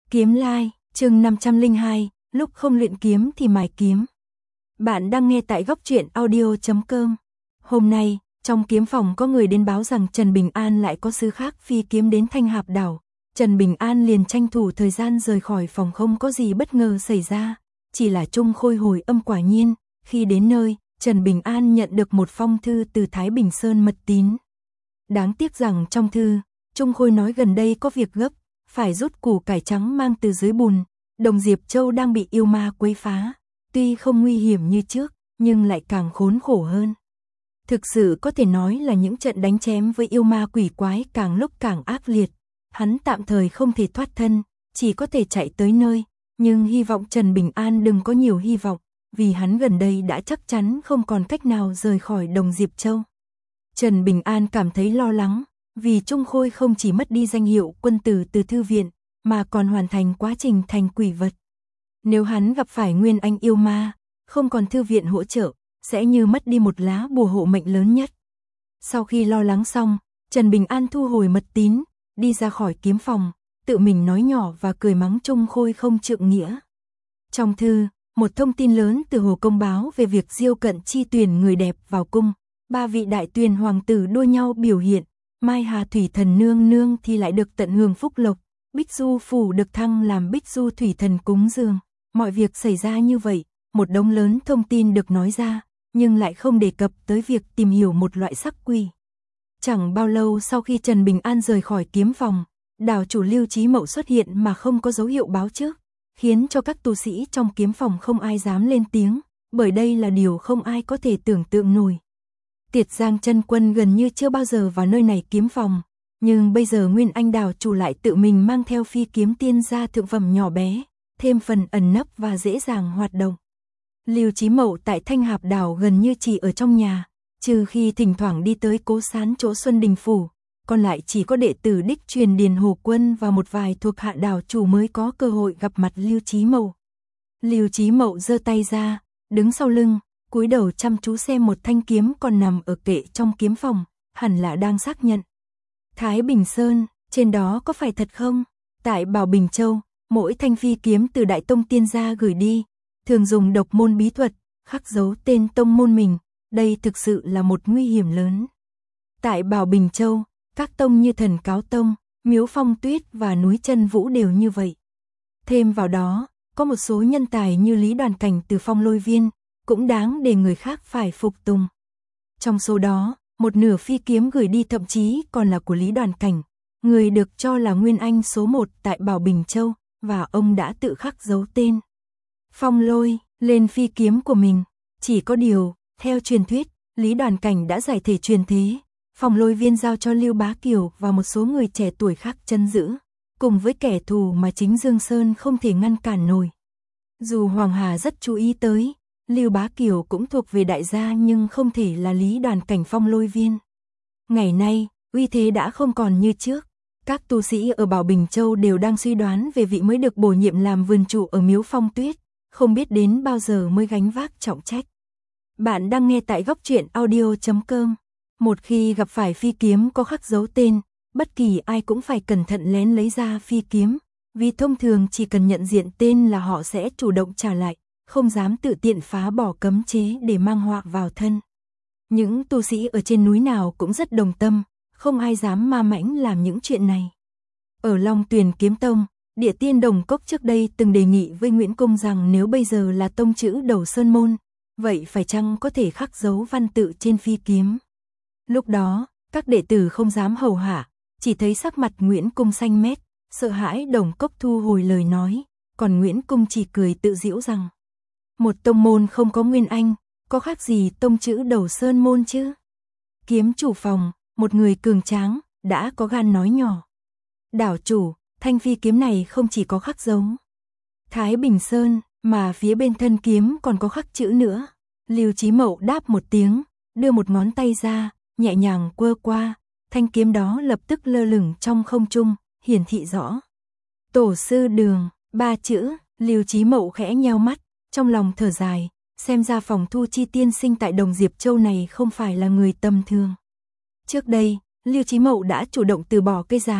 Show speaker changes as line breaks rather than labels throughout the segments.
Kiếm Lai, chương 502, lúc không luyện kiếm thì mài kiếm. Bạn đang nghe tại góc truyện audio.com. Hôm nay, trong kiếm phòng có người đến báo rằng Trần Bình An lại có sứ khác phi kiếm đến Thanh Hạp đảo. Trần Bình An liền tranh thủ thời gian rời khỏi phòng, không có gì bất ngờ xảy ra. Chỉ là Trung Khôi hồi âm quả nhiên, khi đến nơi, Trần Bình An nhận được một phong thư từ Thái Bình Sơn mật tín. Đáng tiếc rằng trong thư, Trung Khôi nói gần đây có việc gấp, phải rút củ cải trắng mang từ dưới bùn, Đồng Diệp Châu đang bị yêu ma quấy phá, tuy không nguy hiểm như trước, nhưng lại càng khốn khổ hơn. Thực sự có thể nói là những trận đánh chém với yêu ma quỷ quái càng lúc càng ác liệt, hắn tạm thời không thể thoát thân, chỉ có thể chạy tới nơi, nhưng hy vọng Trần Bình An đừng có nhiều hy vọng, vì hắn gần đây đã chắc chắn không còn cách nào rời khỏi Đồng Diệp Châu. Trần Bình An cảm thấy lo lắng, vì Trung Khôi không chỉ mất đi danh hiệu quân tử từ thư viện, mà còn hoàn thành quá trình thành quỷ vật. Nếu hắn gặp phải nguyên anh yêu ma, không còn thư viện hỗ trợ, sẽ như mất đi một lá bùa hộ mệnh lớn nhất. Sau khi lo lắng xong, Trần Bình An thu hồi mật tín, đi ra khỏi kiếm phòng, tự mình nói nhỏ và cười mắng Trung Khôi không trượng nghĩa. Trong thư, một thông tin lớn từ Hồ Công báo về việc Diêu Cận Chi tuyển người đẹp vào cung, 3 vị đại tuyền hoàng tử đua nhau biểu hiện, Mai Hà Thủy Thần nương nương thì lại được tận hưởng phúc lộc, Bích Du phủ được thăng làm Bích Du Thủy Thần cúng dường. Mọi việc xảy ra như vậy, một đống lớn thông tin được nói ra, nhưng lại không đề cập tới việc tìm hiểu một loại sắc quỷ. Chẳng bao lâu sau khi Trần Bình An rời khỏi kiếm phòng, đảo chủ Lưu Chí Mậu xuất hiện mà không có dấu hiệu báo trước, khiến cho các tu sĩ trong kiếm phòng không ai dám lên tiếng, bởi đây là điều không ai có thể tưởng tượng nổi. Tiệt Giang Chân Quân gần như chưa bao giờ vào nơi này kiếm phòng, nhưng bây giờ Nguyên Anh đảo chủ lại tự mình mang theo phi kiếm tiên gia thượng phẩm nhỏ bé, thêm phần ẩn nấp và dễ dàng hoạt động. Lưu Chí Mậu tại Thanh Hạp đảo gần như chỉ ở trong nhà, trừ khi thỉnh thoảng đi tới Cố Sán chỗ Xuân Đình phủ, còn lại chỉ có đệ tử đích truyền Điền Hồ Quân và một vài thuộc hạ đảo chủ mới có cơ hội gặp mặt Lưu Chí Mậu. Lưu Chí Mậu giơ tay ra, đứng sau lưng, cúi đầu chăm chú xem một thanh kiếm còn nằm ở kệ trong kiếm phòng, hẳn là đang xác nhận. Thái Bình Sơn, trên đó có phải thật không? Tại Bảo Bình Châu, mỗi thanh phi kiếm từ Đại Tông tiên gia gửi đi, thường dùng độc môn bí thuật, khắc dấu tên tông môn mình, đây thực sự là một nguy hiểm lớn. Tại Bảo Bình Châu, các tông như Thần Cáo Tông, Miếu Phong Tuyết và Núi Chân Vũ đều như vậy. Thêm vào đó, có một số nhân tài như Lý Đoàn Cảnh từ Phong Lôi Viên, cũng đáng để người khác phải phục tùng. Trong số đó, một nửa phi kiếm gửi đi thậm chí còn là của Lý Đoàn Cảnh, người được cho là Nguyên Anh số 1 tại Bảo Bình Châu, và ông đã tự khắc dấu tên Phong Lôi lên phi kiếm của mình. Chỉ có điều, theo truyền thuyết, Lý Đoàn Cảnh đã giải thể truyền thế, Phong Lôi Viên giao cho Lưu Bá Kiều và một số người trẻ tuổi khác trấn giữ, cùng với kẻ thù mà chính Dương Sơn không thể ngăn cản nổi. Dù Hoàng Hà rất chú ý tới, Lưu Bá Kiều cũng thuộc về đại gia nhưng không thể là Lý Đoàn Cảnh Phong Lôi Viên. Ngày nay, uy thế đã không còn như trước. Các tu sĩ ở Bảo Bình Châu đều đang suy đoán về vị mới được bổ nhiệm làm vườn chủ ở Miếu Phong Tuyết, không biết đến bao giờ mới gánh vác trọng trách. Bạn đang nghe tại góc truyện audio.com. Một khi gặp phải phi kiếm có khắc dấu tên, bất kỳ ai cũng phải cẩn thận lén lấy ra phi kiếm, vì thông thường chỉ cần nhận diện tên là họ sẽ chủ động trả lại, không dám tự tiện phá bỏ cấm chế để mang họa vào thân. Những tu sĩ ở trên núi nào cũng rất đồng tâm, không ai dám ma mãnh làm những chuyện này. Ở Long Tuyền Kiếm Tông, Địa Tiên Đồng Cốc trước đây từng đề nghị với Nguyễn Cung rằng nếu bây giờ là tông chữ đầu sơn môn, vậy phải chăng có thể khắc dấu văn tự trên phi kiếm. Lúc đó, các đệ tử không dám hầu hạ, chỉ thấy sắc mặt Nguyễn Cung xanh mét, sợ hãi Đồng Cốc thu hồi lời nói, còn Nguyễn Cung chỉ cười tự giễu rằng một tông môn không có Nguyên Anh, có khác gì tông chữ đầu sơn môn chứ. Kiếm chủ phòng, một người cường tráng, đã có gan nói nhỏ. Đảo chủ, thanh phi kiếm này không chỉ có khắc dấu Thái Bình Sơn, mà phía bên thân kiếm còn có khắc chữ nữa. Lưu Chí Mậu đáp một tiếng, đưa một ngón tay ra, nhẹ nhàng quơ qua, thanh kiếm đó lập tức lơ lửng trong không trung, hiển thị rõ. Tổ sư Đường, 3 chữ. Lưu Chí Mậu khẽ nheo mắt, trong lòng thở dài, xem ra Phòng Thu Chi tiên sinh tại Đồng Diệp Châu này không phải là người tầm thường. Trước đây, Lưu Chí Mậu đã chủ động từ bỏ cái giá,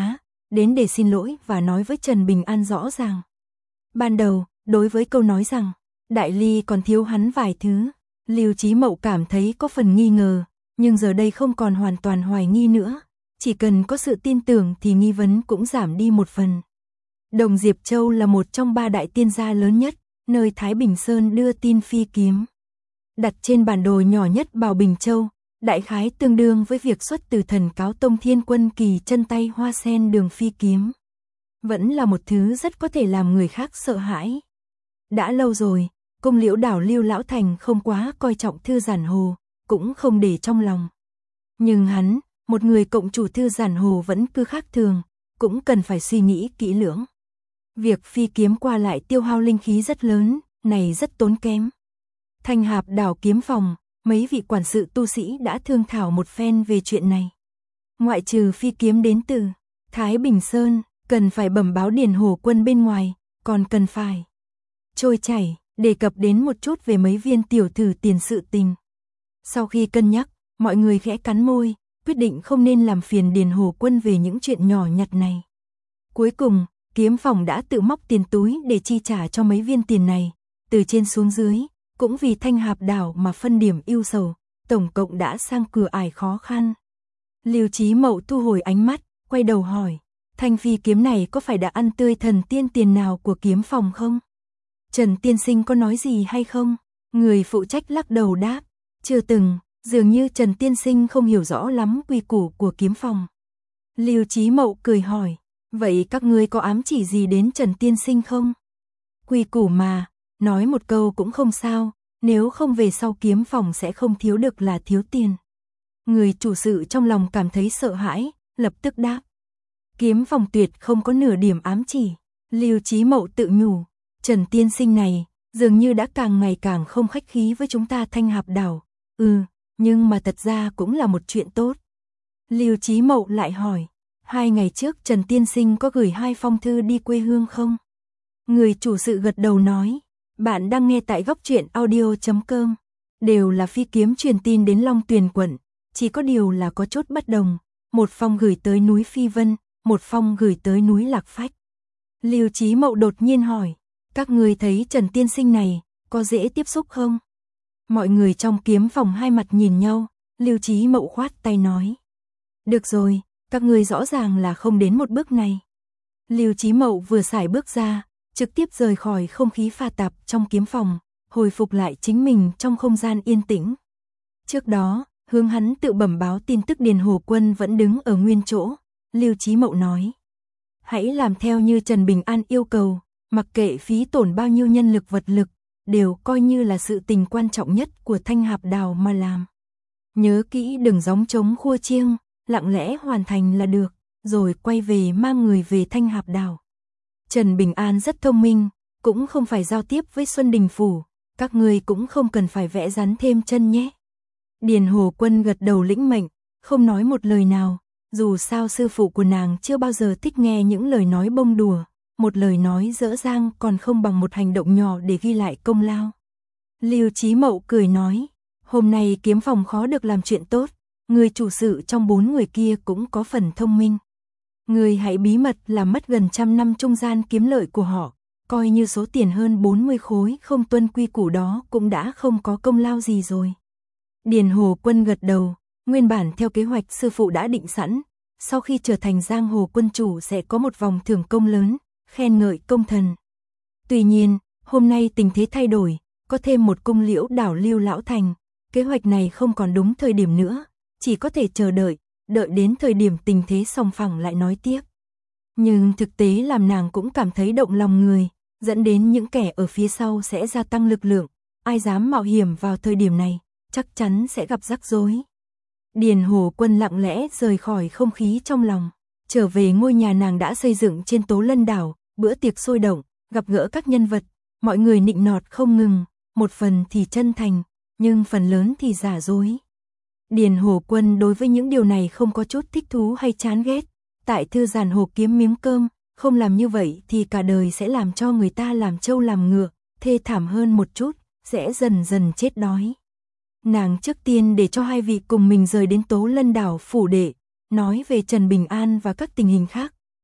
đến để xin lỗi và nói với Trần Bình An rõ ràng. Ban đầu, đối với câu nói rằng, Đại Ly còn thiếu hắn vài thứ, Lưu Chí Mậu cảm thấy có phần nghi ngờ, nhưng giờ đây không còn hoàn toàn hoài nghi nữa, chỉ cần có sự tin tưởng thì nghi vấn cũng giảm đi một phần. Đồng Diệp Châu là một trong 3 đại tiên gia lớn nhất, nơi Thái Bình Sơn đưa tin phi kiếm. Đặt trên bản đồ nhỏ nhất Bào Bình Châu, đại khái tương đương với việc xuất từ Thần Cáo Tông Thiên Quân Kỳ chân tay hoa sen đường phi kiếm. Vẫn là một thứ rất có thể làm người khác sợ hãi. Đã lâu rồi, Cung Liễu Đảo Lưu Lão Thành không quá coi trọng Thư Giản Hồ, cũng không để trong lòng. Nhưng hắn, một người cộng chủ Thư Giản Hồ vẫn cứ khác thường, cũng cần phải suy nghĩ kỹ lưỡng. Việc phi kiếm qua lại tiêu hao linh khí rất lớn, này rất tốn kém. Thanh Hạp Đảo kiếm phòng, mấy vị quản sự tu sĩ đã thương thảo một phen về chuyện này. Ngoại trừ phi kiếm đến từ Thái Bình Sơn, cần phải bẩm báo Điền Hồ Quân bên ngoài, còn cần phải trôi chảy, đề cập đến một chút về mấy viên tiểu thử tiền sự tình. Sau khi cân nhắc, mọi người khẽ cắn môi, quyết định không nên làm phiền Điền Hồ Quân về những chuyện nhỏ nhặt này. Cuối cùng, kiếm phòng đã tự móc tiền túi để chi trả cho mấy viên tiền này, từ trên xuống dưới, cũng vì Thanh Hạp Đảo mà phân điểm ưu sầu, tổng cộng đã sang cửa ải khó khăn. Lưu Chí Mậu thu hồi ánh mắt, quay đầu hỏi, thanh phi kiếm này có phải đã ăn tươi thần tiên tiền nào của kiếm phòng không? Trần tiên sinh có nói gì hay không? Người phụ trách lắc đầu đáp, chưa từng, dường như Trần tiên sinh không hiểu rõ lắm quy củ của kiếm phòng. Lưu Chí Mậu cười hỏi, vậy các ngươi có ám chỉ gì đến Trần tiên sinh không? Quy củ mà, nói một câu cũng không sao, nếu không về sau kiếm phòng sẽ không thiếu được là thiếu tiền. Người chủ sự trong lòng cảm thấy sợ hãi, lập tức đáp. Kiếm phòng tuyệt không có nửa điểm ám chỉ. Lưu Chí Mậu tự nhủ, Trần tiên sinh này, dường như đã càng ngày càng không khách khí với chúng ta Thanh Hạp Đảo. Nhưng mà thật ra cũng là một chuyện tốt. Lưu Chí Mậu lại hỏi, 2 ngày trước Trần tiên sinh có gửi 2 phong thư đi quê hương không? Người chủ sự gật đầu nói, bạn đang nghe tại goctruyện.audio.com, đều là phi kiếm truyền tin đến Long Tuyền quận, chỉ có điều là có chút bất đồng, một phong gửi tới núi Phi Vân, một phong gửi tới núi Lạc Phách. Lưu Chí Mậu đột nhiên hỏi, các ngươi thấy Trần tiên sinh này, có dễ tiếp xúc không? Mọi người trong kiếm phòng hai mặt nhìn nhau, Lưu Chí Mậu khoát tay nói. Được rồi, các ngươi rõ ràng là không đến một bước này. Lưu Chí Mậu vừa xài bước ra, trực tiếp rời khỏi không khí pha tạp trong kiếm phòng, hồi phục lại chính mình trong không gian yên tĩnh. Trước đó, hướng hắn tự bẩm báo tin tức Điền Hồ Quân vẫn đứng ở nguyên chỗ, Lưu Chí Mậu nói. Hãy làm theo như Trần Bình An yêu cầu, mặc kệ phí tổn bao nhiêu nhân lực vật lực, đều coi như là sự tình quan trọng nhất của Thanh Hạp Đảo mà làm. Nhớ kỹ đừng gióng trống khua chiêng, lặng lẽ hoàn thành là được, rồi quay về mang người về Thanh Hạp Đảo. Trần Bình An rất thông minh, cũng không phải giao tiếp với Xuân Đình Phủ, các ngươi cũng không cần phải vẽ rắn thêm chân nhé. Điền Hồ Quân gật đầu lĩnh mệnh, không nói một lời nào, dù sao sư phụ của nàng chưa bao giờ thích nghe những lời nói bông đùa, một lời nói dở dang còn không bằng một hành động nhỏ để ghi lại công lao. Lưu Chí Mậu cười nói, hôm nay kiếm phòng khó được làm chuyện tốt, người chủ sự trong 4 người kia cũng có phần thông minh. Người hãy bí mật làm mất gần 100 năm trung gian kiếm lợi của họ, coi như số tiền hơn 40 khối không tuân quy củ đó cũng đã không có công lao gì rồi. Điền Hồ Quân gật đầu, nguyên bản theo kế hoạch sư phụ đã định sẵn, sau khi trở thành giang hồ quân chủ sẽ có một vòng thưởng công lớn, khen ngợi công thần. Tuy nhiên, hôm nay tình thế thay đổi, có thêm một Cung Liễu Đảo Lưu Lão Thành, kế hoạch này không còn đúng thời điểm nữa, chỉ có thể chờ đợi đến thời điểm tình thế song phẳng lại nói tiếp. Nhưng thực tế làm nàng cũng cảm thấy động lòng người, dẫn đến những kẻ ở phía sau sẽ gia tăng lực lượng, ai dám mạo hiểm vào thời điểm này, chắc chắn sẽ gặp rắc rối. Điền Hồ Quân lặng lẽ rời khỏi không khí trong lòng, trở về ngôi nhà nàng đã xây dựng trên Tố Lân Đảo, bữa tiệc sôi động, gặp gỡ các nhân vật, mọi người nịnh nọt không ngừng, một phần thì chân thành, nhưng phần lớn thì giả dối. Điền Hồ Quân đối với những điều này không có chút thích thú hay chán ghét, tại Thư Giản Hồ kiếm miếng cơm, không làm như vậy thì cả đời sẽ làm cho người ta làm trâu làm ngựa, thê thảm hơn một chút, sẽ dần dần chết đói. Nàng trước tiên để cho 2 vị cùng mình rời đến Tố Lân Đảo phủ đệ, nói về Trần Bình An và các tình hình khác,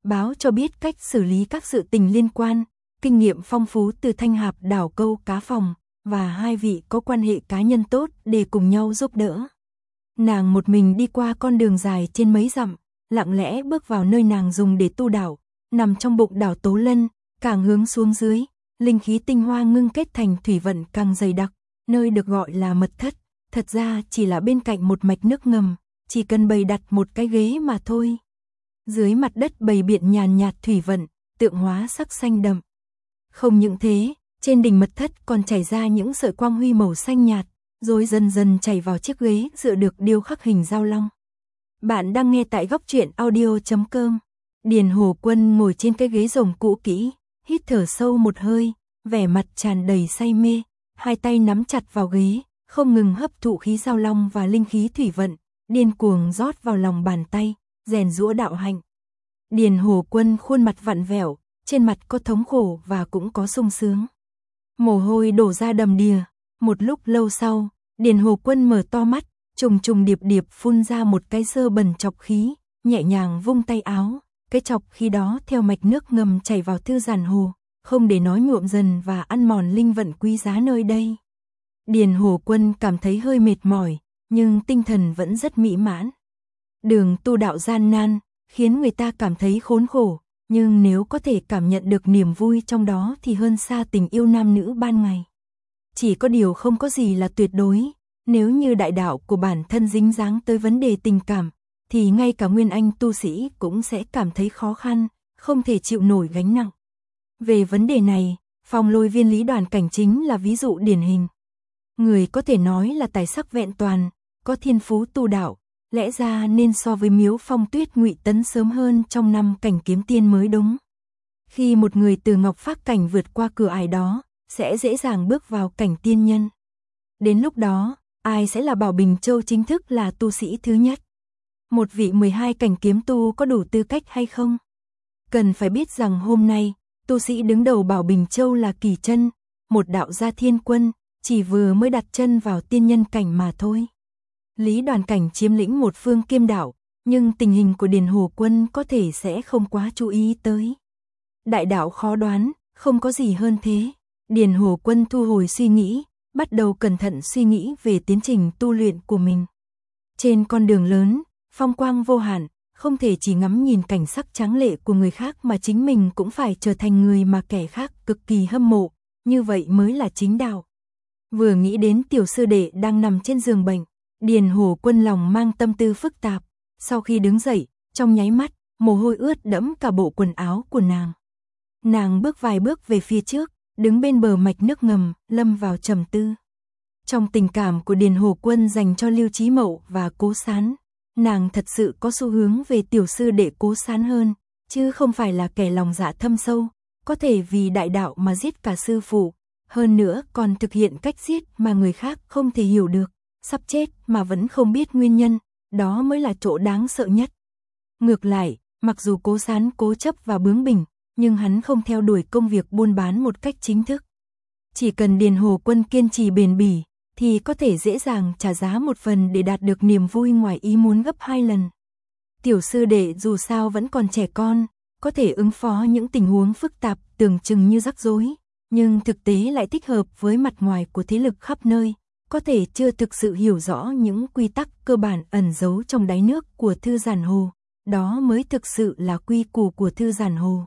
báo cho biết cách xử lý các sự tình liên quan, kinh nghiệm phong phú từ Thanh Hạp đảo câu cá phòng, và hai vị có quan hệ cá nhân tốt để cùng nhau giúp đỡ. Nàng một mình đi qua con đường dài trên mấy dặm, lặng lẽ bước vào nơi nàng dùng để tu đảo, nằm trong bụng đảo Tố Lân, càng hướng xuống dưới, linh khí tinh hoa ngưng kết thành thủy vận càng dày đặc, nơi được gọi là mật thất, thật ra chỉ là bên cạnh một mạch nước ngầm, chỉ cần bày đặt một cái ghế mà thôi. Dưới mặt đất bày biện nhàn nhạt thủy vận, tượng hóa sắc xanh đậm. Không những thế, trên đỉnh mật thất còn chảy ra những sợi quang huy màu xanh nhạt, rồi dần dần chảy vào chiếc ghế dựa được điêu khắc hình dao long. Bạn đang nghe tại góc truyện audio.com. Điền Hồ Quân ngồi trên cái ghế rồng cũ kỹ, hít thở sâu một hơi, vẻ mặt tràn đầy say mê, hai tay nắm chặt vào ghế, không ngừng hấp thụ khí dao long và linh khí thủy vận, điên cuồng rót vào lòng bàn tay, rèn giũa đạo hạnh. Điền Hồ Quân khuôn mặt vặn vẹo, trên mặt có thống khổ và cũng có sung sướng. Mồ hôi đổ ra đầm đìa, một lúc lâu sau, Điền Hồ Quân mở to mắt, trùng trùng điệp điệp phun ra một cái sơ bẩn chọc khí, nhẹ nhàng vung tay áo, cái chọc khí đó theo mạch nước ngầm chảy vào thư giản hồ, không để nó nhuộm dần và ăn mòn linh vận quý giá nơi đây. Điền Hồ Quân cảm thấy hơi mệt mỏi, nhưng tinh thần vẫn rất mỹ mãn. Đường tu đạo gian nan, khiến người ta cảm thấy khốn khổ, nhưng nếu có thể cảm nhận được niềm vui trong đó thì hơn xa tình yêu nam nữ ban ngày. Chỉ có điều không có gì là tuyệt đối, nếu như đại đạo của bản thân dính dáng tới vấn đề tình cảm, thì ngay cả nguyên anh tu sĩ cũng sẽ cảm thấy khó khăn, không thể chịu nổi gánh nặng. Về vấn đề này, Phong Lôi Viên Lý Đoàn Cảnh chính là ví dụ điển hình. Người có thể nói là tài sắc vẹn toàn, có thiên phú tu đạo, lẽ ra nên so với Miếu Phong Tuyết Ngụy Tấn sớm hơn trong năm cảnh kiếm tiên mới đúng. Khi một người từ Ngọc Phác cảnh vượt qua cửa ải đó, sẽ dễ dàng bước vào cảnh tiên nhân. Đến lúc đó, ai sẽ là Bảo Bình Châu chính thức là tu sĩ thứ nhất? Một vị 12 cảnh kiếm tu có đủ tư cách hay không? Cần phải biết rằng hôm nay, tu sĩ đứng đầu Bảo Bình Châu là Kỳ Chân, một đạo gia thiên quân, chỉ vừa mới đặt chân vào tiên nhân cảnh mà thôi. Lý Đoàn Cảnh chiếm lĩnh một phương kiêm đạo, nhưng tình hình của Điền Hồ Quân có thể sẽ không quá chú ý tới. Đại đạo khó đoán, không có gì hơn thế. Điền Hồ Quân thu hồi suy nghĩ, bắt đầu cẩn thận suy nghĩ về tiến trình tu luyện của mình. Trên con đường lớn, phong quang vô hạn, không thể chỉ ngắm nhìn cảnh sắc tráng lệ của người khác mà chính mình cũng phải trở thành người mà kẻ khác cực kỳ hâm mộ, như vậy mới là chính đạo. Vừa nghĩ đến tiểu sư đệ đang nằm trên giường bệnh, Điền Hồ Quân lòng mang tâm tư phức tạp, sau khi đứng dậy, trong nháy mắt, mồ hôi ướt đẫm cả bộ quần áo của nàng. Nàng bước vài bước về phía trước, đứng bên bờ mạch nước ngầm, lâm vào trầm tư. Trong tình cảm của Điền Hồ Quân dành cho Lưu Chí Mậu và Cố Sán, nàng thật sự có xu hướng về tiểu sư đệ Cố Sán hơn, chứ không phải là kẻ lòng dạ thâm sâu, có thể vì đại đạo mà giết cả sư phụ, hơn nữa còn thực hiện cách giết mà người khác không thể hiểu được, sắp chết mà vẫn không biết nguyên nhân, đó mới là chỗ đáng sợ nhất. Ngược lại, mặc dù Cố Sán cố chấp và bướng bỉnh, nhưng hắn không theo đuổi công việc buôn bán một cách chính thức. Chỉ cần Điền Hồ Quân kiên trì bền bỉ, thì có thể dễ dàng trả giá một phần để đạt được niềm vui ngoài ý muốn gấp 2 lần. Tiểu sư đệ dù sao vẫn còn trẻ con, có thể ứng phó những tình huống phức tạp tưởng chừng như rắc rối, nhưng thực tế lại thích hợp với mặt ngoài của thế lực khắp nơi, có thể chưa thực sự hiểu rõ những quy tắc cơ bản ẩn giấu trong đáy nước của thư giản hồ, đó mới thực sự là quy củ của thư giản hồ.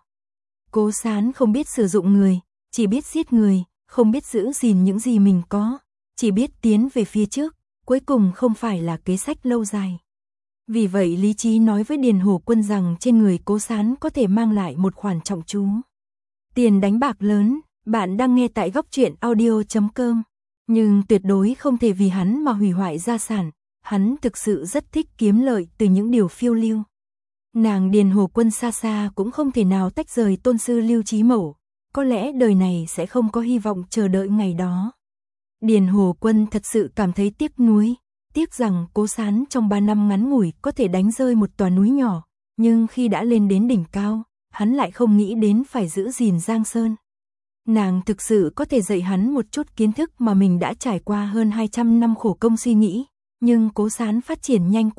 Cố Sán không biết sử dụng người, chỉ biết giết người, không biết giữ gìn những gì mình có, chỉ biết tiến về phía trước, cuối cùng không phải là kế sách lâu dài. Vì vậy lý trí nói với Điền Hồ Quân rằng trên người Cố Sán có thể mang lại một khoản trọng chú. Tiền đánh bạc lớn, bạn đang nghe tại góc truyện audio.com. Nhưng tuyệt đối không thể vì hắn mà hủy hoại gia sản, hắn thực sự rất thích kiếm lợi từ những điều phiêu lưu. Nàng Điền Hồ Quân xa xa cũng không thể nào tách rời tôn sư Lưu Chí Mậu, có lẽ đời này sẽ không có hy vọng chờ đợi ngày đó. Điền Hồ Quân thật sự cảm thấy tiếc nuối, tiếc rằng Cố Sán trong 3 năm ngắn ngủi có thể đánh rơi một tòa núi nhỏ, nhưng khi đã lên đến đỉnh cao, hắn lại không nghĩ đến phải giữ gìn Giang Sơn. Nàng thực sự có thể dạy hắn một chút kiến thức mà mình đã trải qua hơn 200 năm khổ công suy nghĩ, nhưng Cố Sán phát triển nhanh quá,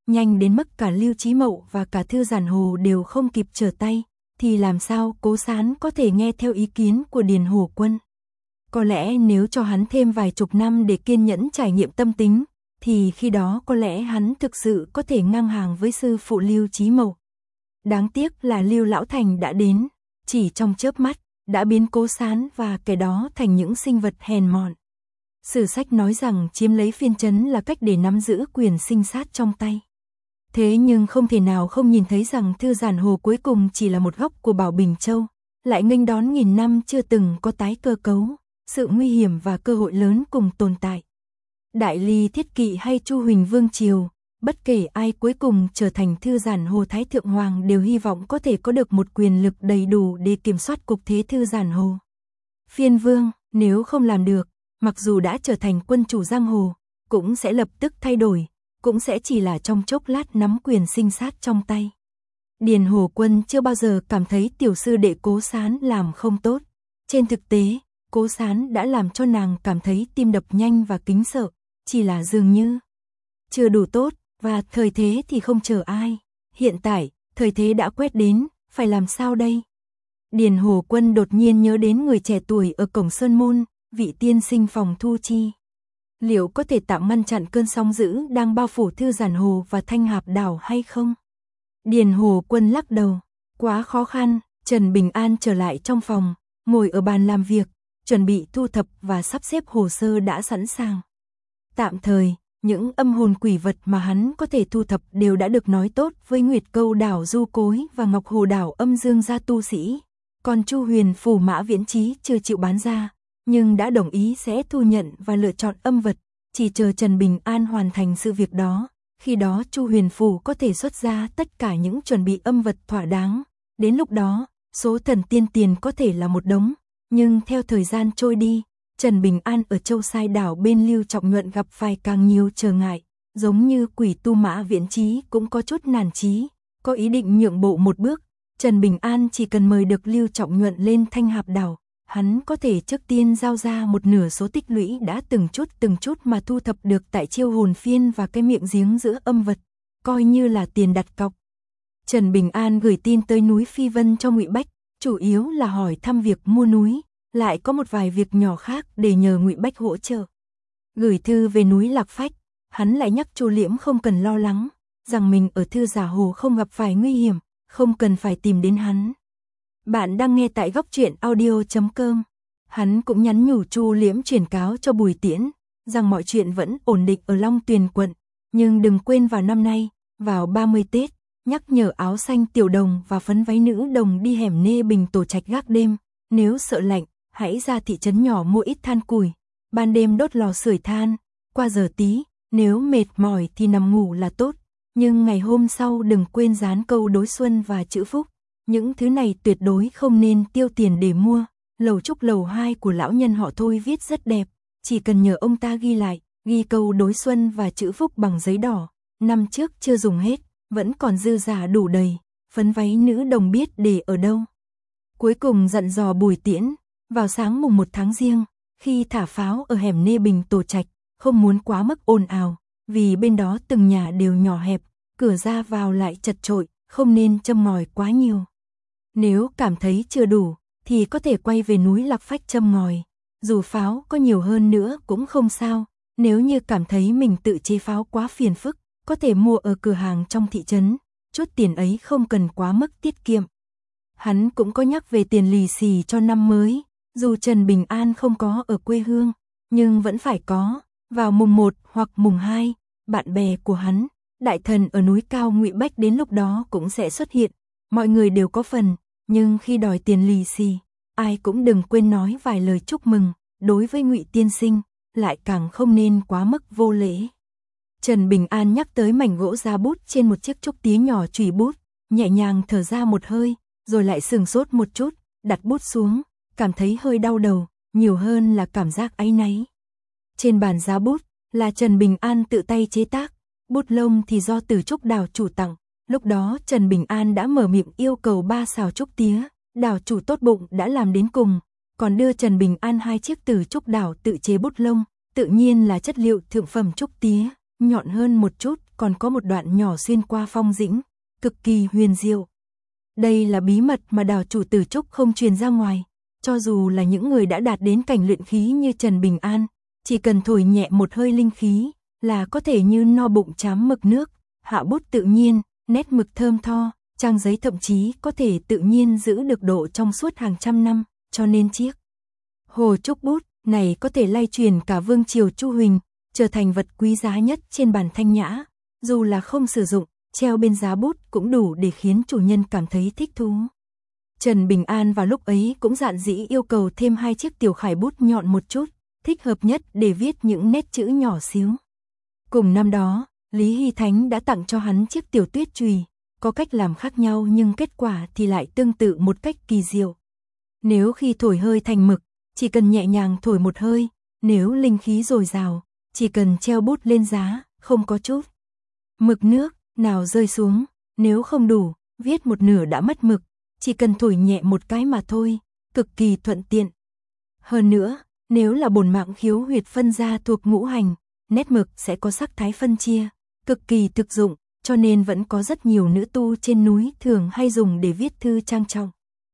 nhanh đến mức cả Lưu Chí Mậu và cả Thư Giản Hồ đều không kịp trở tay, thì làm sao Cố Sán có thể nghe theo ý kiến của Điền Hổ Quân. Có lẽ nếu cho hắn thêm vài chục năm để kiên nhẫn trải nghiệm tâm tính, thì khi đó có lẽ hắn thực sự có thể ngang hàng với sư phụ Lưu Chí Mậu. Đáng tiếc là Lưu Lão Thành đã đến, chỉ trong chớp mắt, đã biến Cố Sán và kẻ đó thành những sinh vật hèn mọn. Sử sách nói rằng chiếm lấy phiên trấn là cách để nắm giữ quyền sinh sát trong tay. Thế nhưng không thể nào không nhìn thấy rằng Thư Giản Hồ cuối cùng chỉ là một góc của Bảo Bình Châu, lại nghênh đón nghìn năm chưa từng có tái cơ cấu, sự nguy hiểm và cơ hội lớn cùng tồn tại. Đại Ly Thiết Kỵ hay Chu Huỳnh Vương Triều, bất kể ai cuối cùng trở thành Thư Giản Hồ Thái Thượng Hoàng đều hy vọng có thể có được một quyền lực đầy đủ để kiểm soát cục thế Thư Giản Hồ. Phiên Vương, nếu không làm được, mặc dù đã trở thành quân chủ giang hồ, cũng sẽ lập tức thay đổi, cũng sẽ chỉ là trong chốc lát nắm quyền sinh sát trong tay. Điền Hổ Quân chưa bao giờ cảm thấy tiểu sư đệ Cố Sán làm không tốt. Trên thực tế, Cố Sán đã làm cho nàng cảm thấy tim đập nhanh và kính sợ, chỉ là dường như chưa đủ tốt, và thời thế thì không chờ ai. Hiện tại, thời thế đã quét đến, phải làm sao đây? Điền Hổ Quân đột nhiên nhớ đến người trẻ tuổi ở cổng Sơn Môn, vị tiên sinh Phòng Thu Chi. Liệu có thể tạm ngăn chặn cơn sóng dữ đang bao phủ Thư Giản Hồ và Thanh Hạp Đảo hay không? Điền Hổ Quân lắc đầu, quá khó khăn. Trần Bình An trở lại trong phòng, ngồi ở bàn làm việc, chuẩn bị thu thập và sắp xếp hồ sơ đã sẵn sàng. Tạm thời, những âm hồn quỷ vật mà hắn có thể thu thập đều đã được nói tốt với Nguyệt Câu Đảo Du Cối và Ngọc Hồ Đảo Âm Dương gia tu sĩ. Còn Chu Huyền Phủ Mã Viễn Chí chưa chịu bán ra, nhưng đã đồng ý sẽ thu nhận và lựa chọn âm vật, chỉ chờ Trần Bình An hoàn thành sự việc đó. Khi đó Chu Huyền Phủ có thể xuất ra tất cả những chuẩn bị âm vật thỏa đáng. Đến lúc đó, số thần tiên tiền có thể là một đống, nhưng theo thời gian trôi đi, Trần Bình An ở Châu Sai Đảo bên Lưu Trọng Nhuận gặp phải càng nhiều trở ngại, giống như Quỷ Tu Mã Viễn Chí cũng có chút nản chí, có ý định nhượng bộ một bước. Trần Bình An chỉ cần mời được Lưu Trọng Nhuận lên Thanh Hạp Đảo, hắn có thể trước tiên giao ra một nửa số tích lũy đã từng chút mà thu thập được tại Chiêu Hồn Phiên và cái miệng giếng giữa âm vật, coi như là tiền đặt cọc. Trần Bình An gửi tin tới núi Phi Vân cho Ngụy Bách, chủ yếu là hỏi thăm việc mua núi, lại có một vài việc nhỏ khác để nhờ Ngụy Bách hỗ trợ. Gửi thư về núi Lạc Phách, hắn lại nhắc Chu Liễm không cần lo lắng, rằng mình ở Thư Giả Hồ không gặp phải nguy hiểm, không cần phải tìm đến hắn. Bạn đang nghe tại góc truyện audio.com. Hắn cũng nhắn nhủ Chu Liễm truyền cáo cho Bùi Tiễn, rằng mọi chuyện vẫn ổn định ở Long Tuyền quận, nhưng đừng quên vào năm nay, vào 30 Tết, nhắc nhở áo xanh tiểu đồng và phấn váy nữ đồng đi hẻm Nê Bình tổ trạch gác đêm, nếu sợ lạnh, hãy ra thị trấn nhỏ mua ít than củi, ban đêm đốt lò sưởi than, qua giờ tí, nếu mệt mỏi thì nằm ngủ là tốt, nhưng ngày hôm sau đừng quên dán câu đối xuân và chữ phúc. Những thứ này tuyệt đối không nên tiêu tiền để mua. Lầu trúc lầu 2 của lão nhân họ Thôi viết rất đẹp, chỉ cần nhờ ông ta ghi lại, ghi câu đối xuân và chữ phúc bằng giấy đỏ. Năm trước chưa dùng hết, vẫn còn dư giả đủ đầy, phấn váy nữ đồng biết để ở đâu. Cuối cùng dặn dò Bùi Tiễn, vào sáng mùng 1 tháng Giêng, khi thả pháo ở hẻm Nê Bình tổ trạch, không muốn quá mức ồn ào, vì bên đó từng nhà đều nhỏ hẹp, cửa ra vào lại chật chội, không nên châm ngòi quá nhiều. Nếu cảm thấy chưa đủ, thì có thể quay về núi Lạc Phách châm ngòi. Dù pháo có nhiều hơn nữa cũng không sao. Nếu như cảm thấy mình tự chế pháo quá phiền phức, có thể mua ở cửa hàng trong thị trấn. Chút tiền ấy không cần quá mức tiết kiệm. Hắn cũng có nhắc về tiền lì xì cho năm mới. Dù Trần Bình An không có ở quê hương, nhưng vẫn phải có. Vào mùng 1 hoặc mùng 2, bạn bè của hắn, đại thần ở núi cao Ngụy Bách đến lúc đó cũng sẽ xuất hiện. Mọi người đều có phần. Nhưng khi đòi tiền lì xì, ai cũng đừng quên nói vài lời chúc mừng, đối với Ngụy tiên sinh, lại càng không nên quá mức vô lễ. Trần Bình An nhắc tới mảnh gỗ da bút trên một chiếc trúc tía nhỏ chùy bút, nhẹ nhàng thở ra một hơi, rồi lại sừng sốt một chút, đặt bút xuống, cảm thấy hơi đau đầu, nhiều hơn là cảm giác áy náy. Trên bàn da bút là Trần Bình An tự tay chế tác, bút lông thì do Từ Trúc Đào chủ tặng. Lúc đó Trần Bình An đã mở miệng yêu cầu 3 xào trúc tía, đào chủ tốt bụng đã làm đến cùng, còn đưa Trần Bình An 2 chiếc Từ Trúc Đào tự chế bút lông, tự nhiên là chất liệu thượng phẩm trúc tía, nhọn hơn một chút còn có một đoạn nhỏ xuyên qua phong dĩnh, cực kỳ huyền diệu. Đây là bí mật mà đào chủ Từ Trúc không truyền ra ngoài, cho dù là những người đã đạt đến cảnh luyện khí như Trần Bình An, chỉ cần thổi nhẹ một hơi linh khí là có thể như no bụng chám mực nước, hạ bút tự nhiên, nét mực thơm tho, trang giấy thậm chí có thể tự nhiên giữ được độ trong suốt hàng trăm năm, cho nên chiếc hồ trúc bút này có thể lay truyền cả vương triều Chu Huỳnh, trở thành vật quý giá nhất trên bàn Thanh Nhã, dù là không sử dụng, treo bên giá bút cũng đủ để khiến chủ nhân cảm thấy thích thú. Trần Bình An vào lúc ấy cũng dạn dĩ yêu cầu thêm 2 chiếc tiểu khải bút nhọn một chút, thích hợp nhất để viết những nét chữ nhỏ xíu. Cùng năm đó, Lý Hy Thánh đã tặng cho hắn chiếc tiểu tuyết chùy, có cách làm khác nhau nhưng kết quả thì lại tương tự một cách kỳ diệu. Nếu khi thổi hơi thành mực, chỉ cần nhẹ nhàng thổi một hơi, nếu linh khí dồi dào, chỉ cần treo bút lên giá, không có chút mực nước nào rơi xuống, nếu không đủ, viết một nửa đã mất mực, chỉ cần thổi nhẹ một cái mà thôi, cực kỳ thuận tiện. Hơn nữa, nếu là bổn mạng khiếu huyệt phân ra thuộc ngũ hành, nét mực sẽ có sắc thái phân chia, cực kỳ thực dụng, cho nên vẫn có rất nhiều nữ tu trên núi thường hay dùng để viết thư trang trọng.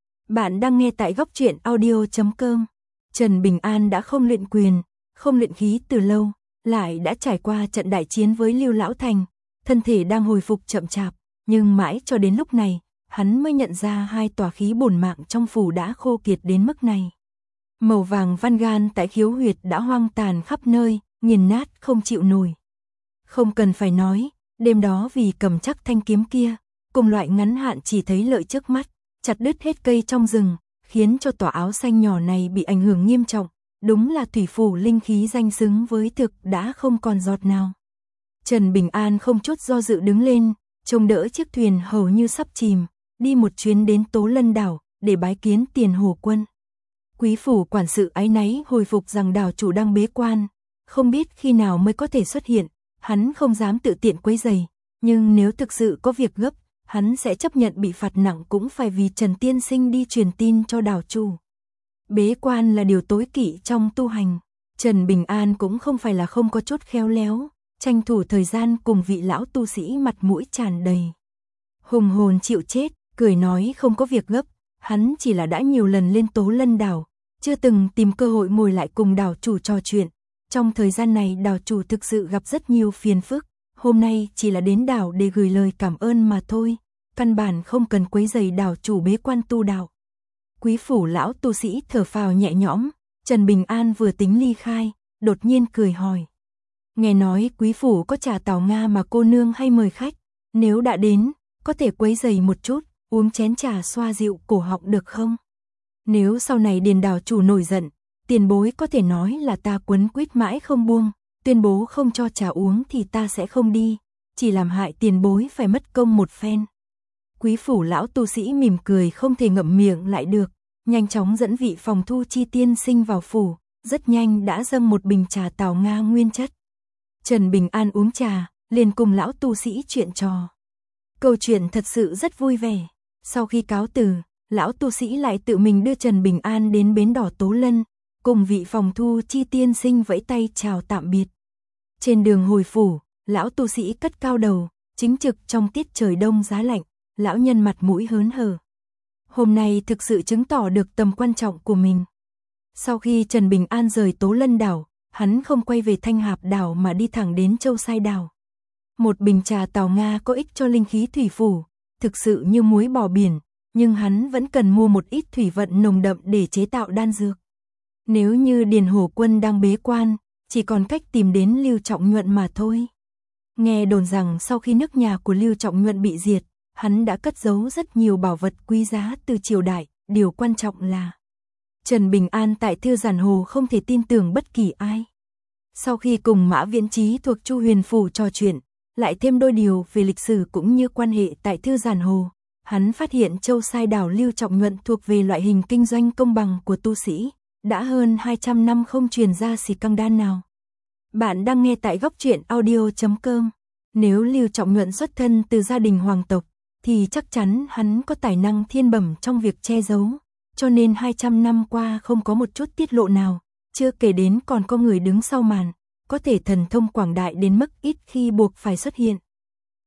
Bạn đang nghe tại góc truyện audio.com. Trần Bình An đã không luyện quyền, không luyện khí từ lâu, lại đã trải qua trận đại chiến với Lưu Lão Thành, thân thể đang hồi phục chậm chạp, nhưng mãi cho đến lúc này, hắn mới nhận ra 2 tòa khí bổn mạng trong phủ đã khô kiệt đến mức này. Màu vàng văn gan tại khiếu huyệt đã hoang tàn khắp nơi, nghiền nát không chịu nổi. Không cần phải nói, đêm đó vì cầm chắc thanh kiếm kia, cùng loại ngắn hạn chỉ thấy lợi trước mắt, chặt đứt hết cây trong rừng, khiến cho tòa áo xanh nhỏ này bị ảnh hưởng nghiêm trọng, đúng là thủy phủ linh khí danh xứng với thực đã không còn giọt nào. Trần Bình An không chút do dự đứng lên, trông đỡ chiếc thuyền hầu như sắp chìm, đi một chuyến đến Tố Lân đảo để bái kiến Tiền Hồ Quân. Quý phủ quản sự áy náy hồi phục rằng đảo chủ đang bế quan, không biết khi nào mới có thể xuất hiện, hắn không dám tự tiện quấy rầy, nhưng nếu thực sự có việc gấp, hắn sẽ chấp nhận bị phạt nặng cũng phải vì Trần tiên sinh đi truyền tin cho đảo chủ. Bế quan là điều tối kỵ trong tu hành, Trần Bình An cũng không phải là không có chút khéo léo, tranh thủ thời gian cùng vị lão tu sĩ mặt mũi tràn đầy hùng hồn chịu chết, cười nói không có việc gấp, hắn chỉ là đã nhiều lần lên Tố Lân đảo, chưa từng tìm cơ hội ngồi lại cùng đảo chủ trò chuyện. Trong thời gian này đảo chủ thực sự gặp rất nhiều phiền phức, hôm nay chỉ là đến đảo để gửi lời cảm ơn mà thôi, căn bản không cần quấy rầy đảo chủ bế quan tu đạo. Quý phủ lão tu sĩ thở phào nhẹ nhõm, Trần Bình An vừa tính ly khai, đột nhiên cười hỏi. Nghe nói quý phủ có trà tàu Nga mà cô nương hay mời khách, nếu đã đến, có thể quấy rầy một chút, uống chén trà xoa dịu cổ họng được không? Nếu sau này Điền đảo chủ nổi giận, tiền bối có thể nói là ta quấn quýt mãi không buông, tuyên bố không cho trà uống thì ta sẽ không đi, chỉ làm hại tiền bối phải mất công một phen. Quý phủ lão tu sĩ mỉm cười không thể ngậm miệng lại được, nhanh chóng dẫn vị phòng thu chi tiên sinh vào phủ, rất nhanh đã dâng một bình trà tàu Nga nguyên chất. Trần Bình An uống trà, liền cùng lão tu sĩ chuyện trò. Câu chuyện thật sự rất vui vẻ. Sau khi cáo từ, lão tu sĩ lại tự mình đưa Trần Bình An đến bến đỏ Tố Lân, cùng vị phòng thu chi tiên sinh vẫy tay chào tạm biệt. Trên đường hồi phủ, lão tu sĩ cất cao đầu, chính trực trong tiết trời đông giá lạnh, lão nhân mặt mũi hớn hở. Hôm nay thực sự chứng tỏ được tầm quan trọng của mình. Sau khi Trần Bình An rời Tố Lân đảo, hắn không quay về Thanh Hạp đảo mà đi thẳng đến Châu Sai đảo. Một bình trà tàu Nga có ích cho linh khí thủy phủ, thực sự như muối bỏ biển, nhưng hắn vẫn cần mua một ít thủy vận nồng đậm để chế tạo đan dược. Nếu như Điền Hổ Quân đang bế quan, chỉ còn cách tìm đến Lưu Trọng Nhuận mà thôi. Nghe đồn rằng sau khi nước nhà của Lưu Trọng Nhuận bị diệt, hắn đã cất giấu rất nhiều bảo vật quý giá từ triều đại, điều quan trọng là Trần Bình An tại Thư Giản Hồ không thể tin tưởng bất kỳ ai. Sau khi cùng Mã Viễn Chí thuộc Chu Huyền Phủ trò chuyện, lại thêm đôi điều về lịch sử cũng như quan hệ tại Thư Giản Hồ, hắn phát hiện Châu Sai đảo Lưu Trọng Nhuận thuộc về loại hình kinh doanh công bằng của tu sĩ, đã hơn 200 năm không truyền ra xì căng đan nào. Bạn đang nghe tại góc truyện audio.com. Nếu Lưu Trọng Nhuận xuất thân từ gia đình hoàng tộc, thì chắc chắn hắn có tài năng thiên bẩm trong việc che giấu, cho nên 200 năm qua không có một chút tiết lộ nào, chưa kể đến còn có người đứng sau màn, có thể thần thông quảng đại đến mức ít khi buộc phải xuất hiện,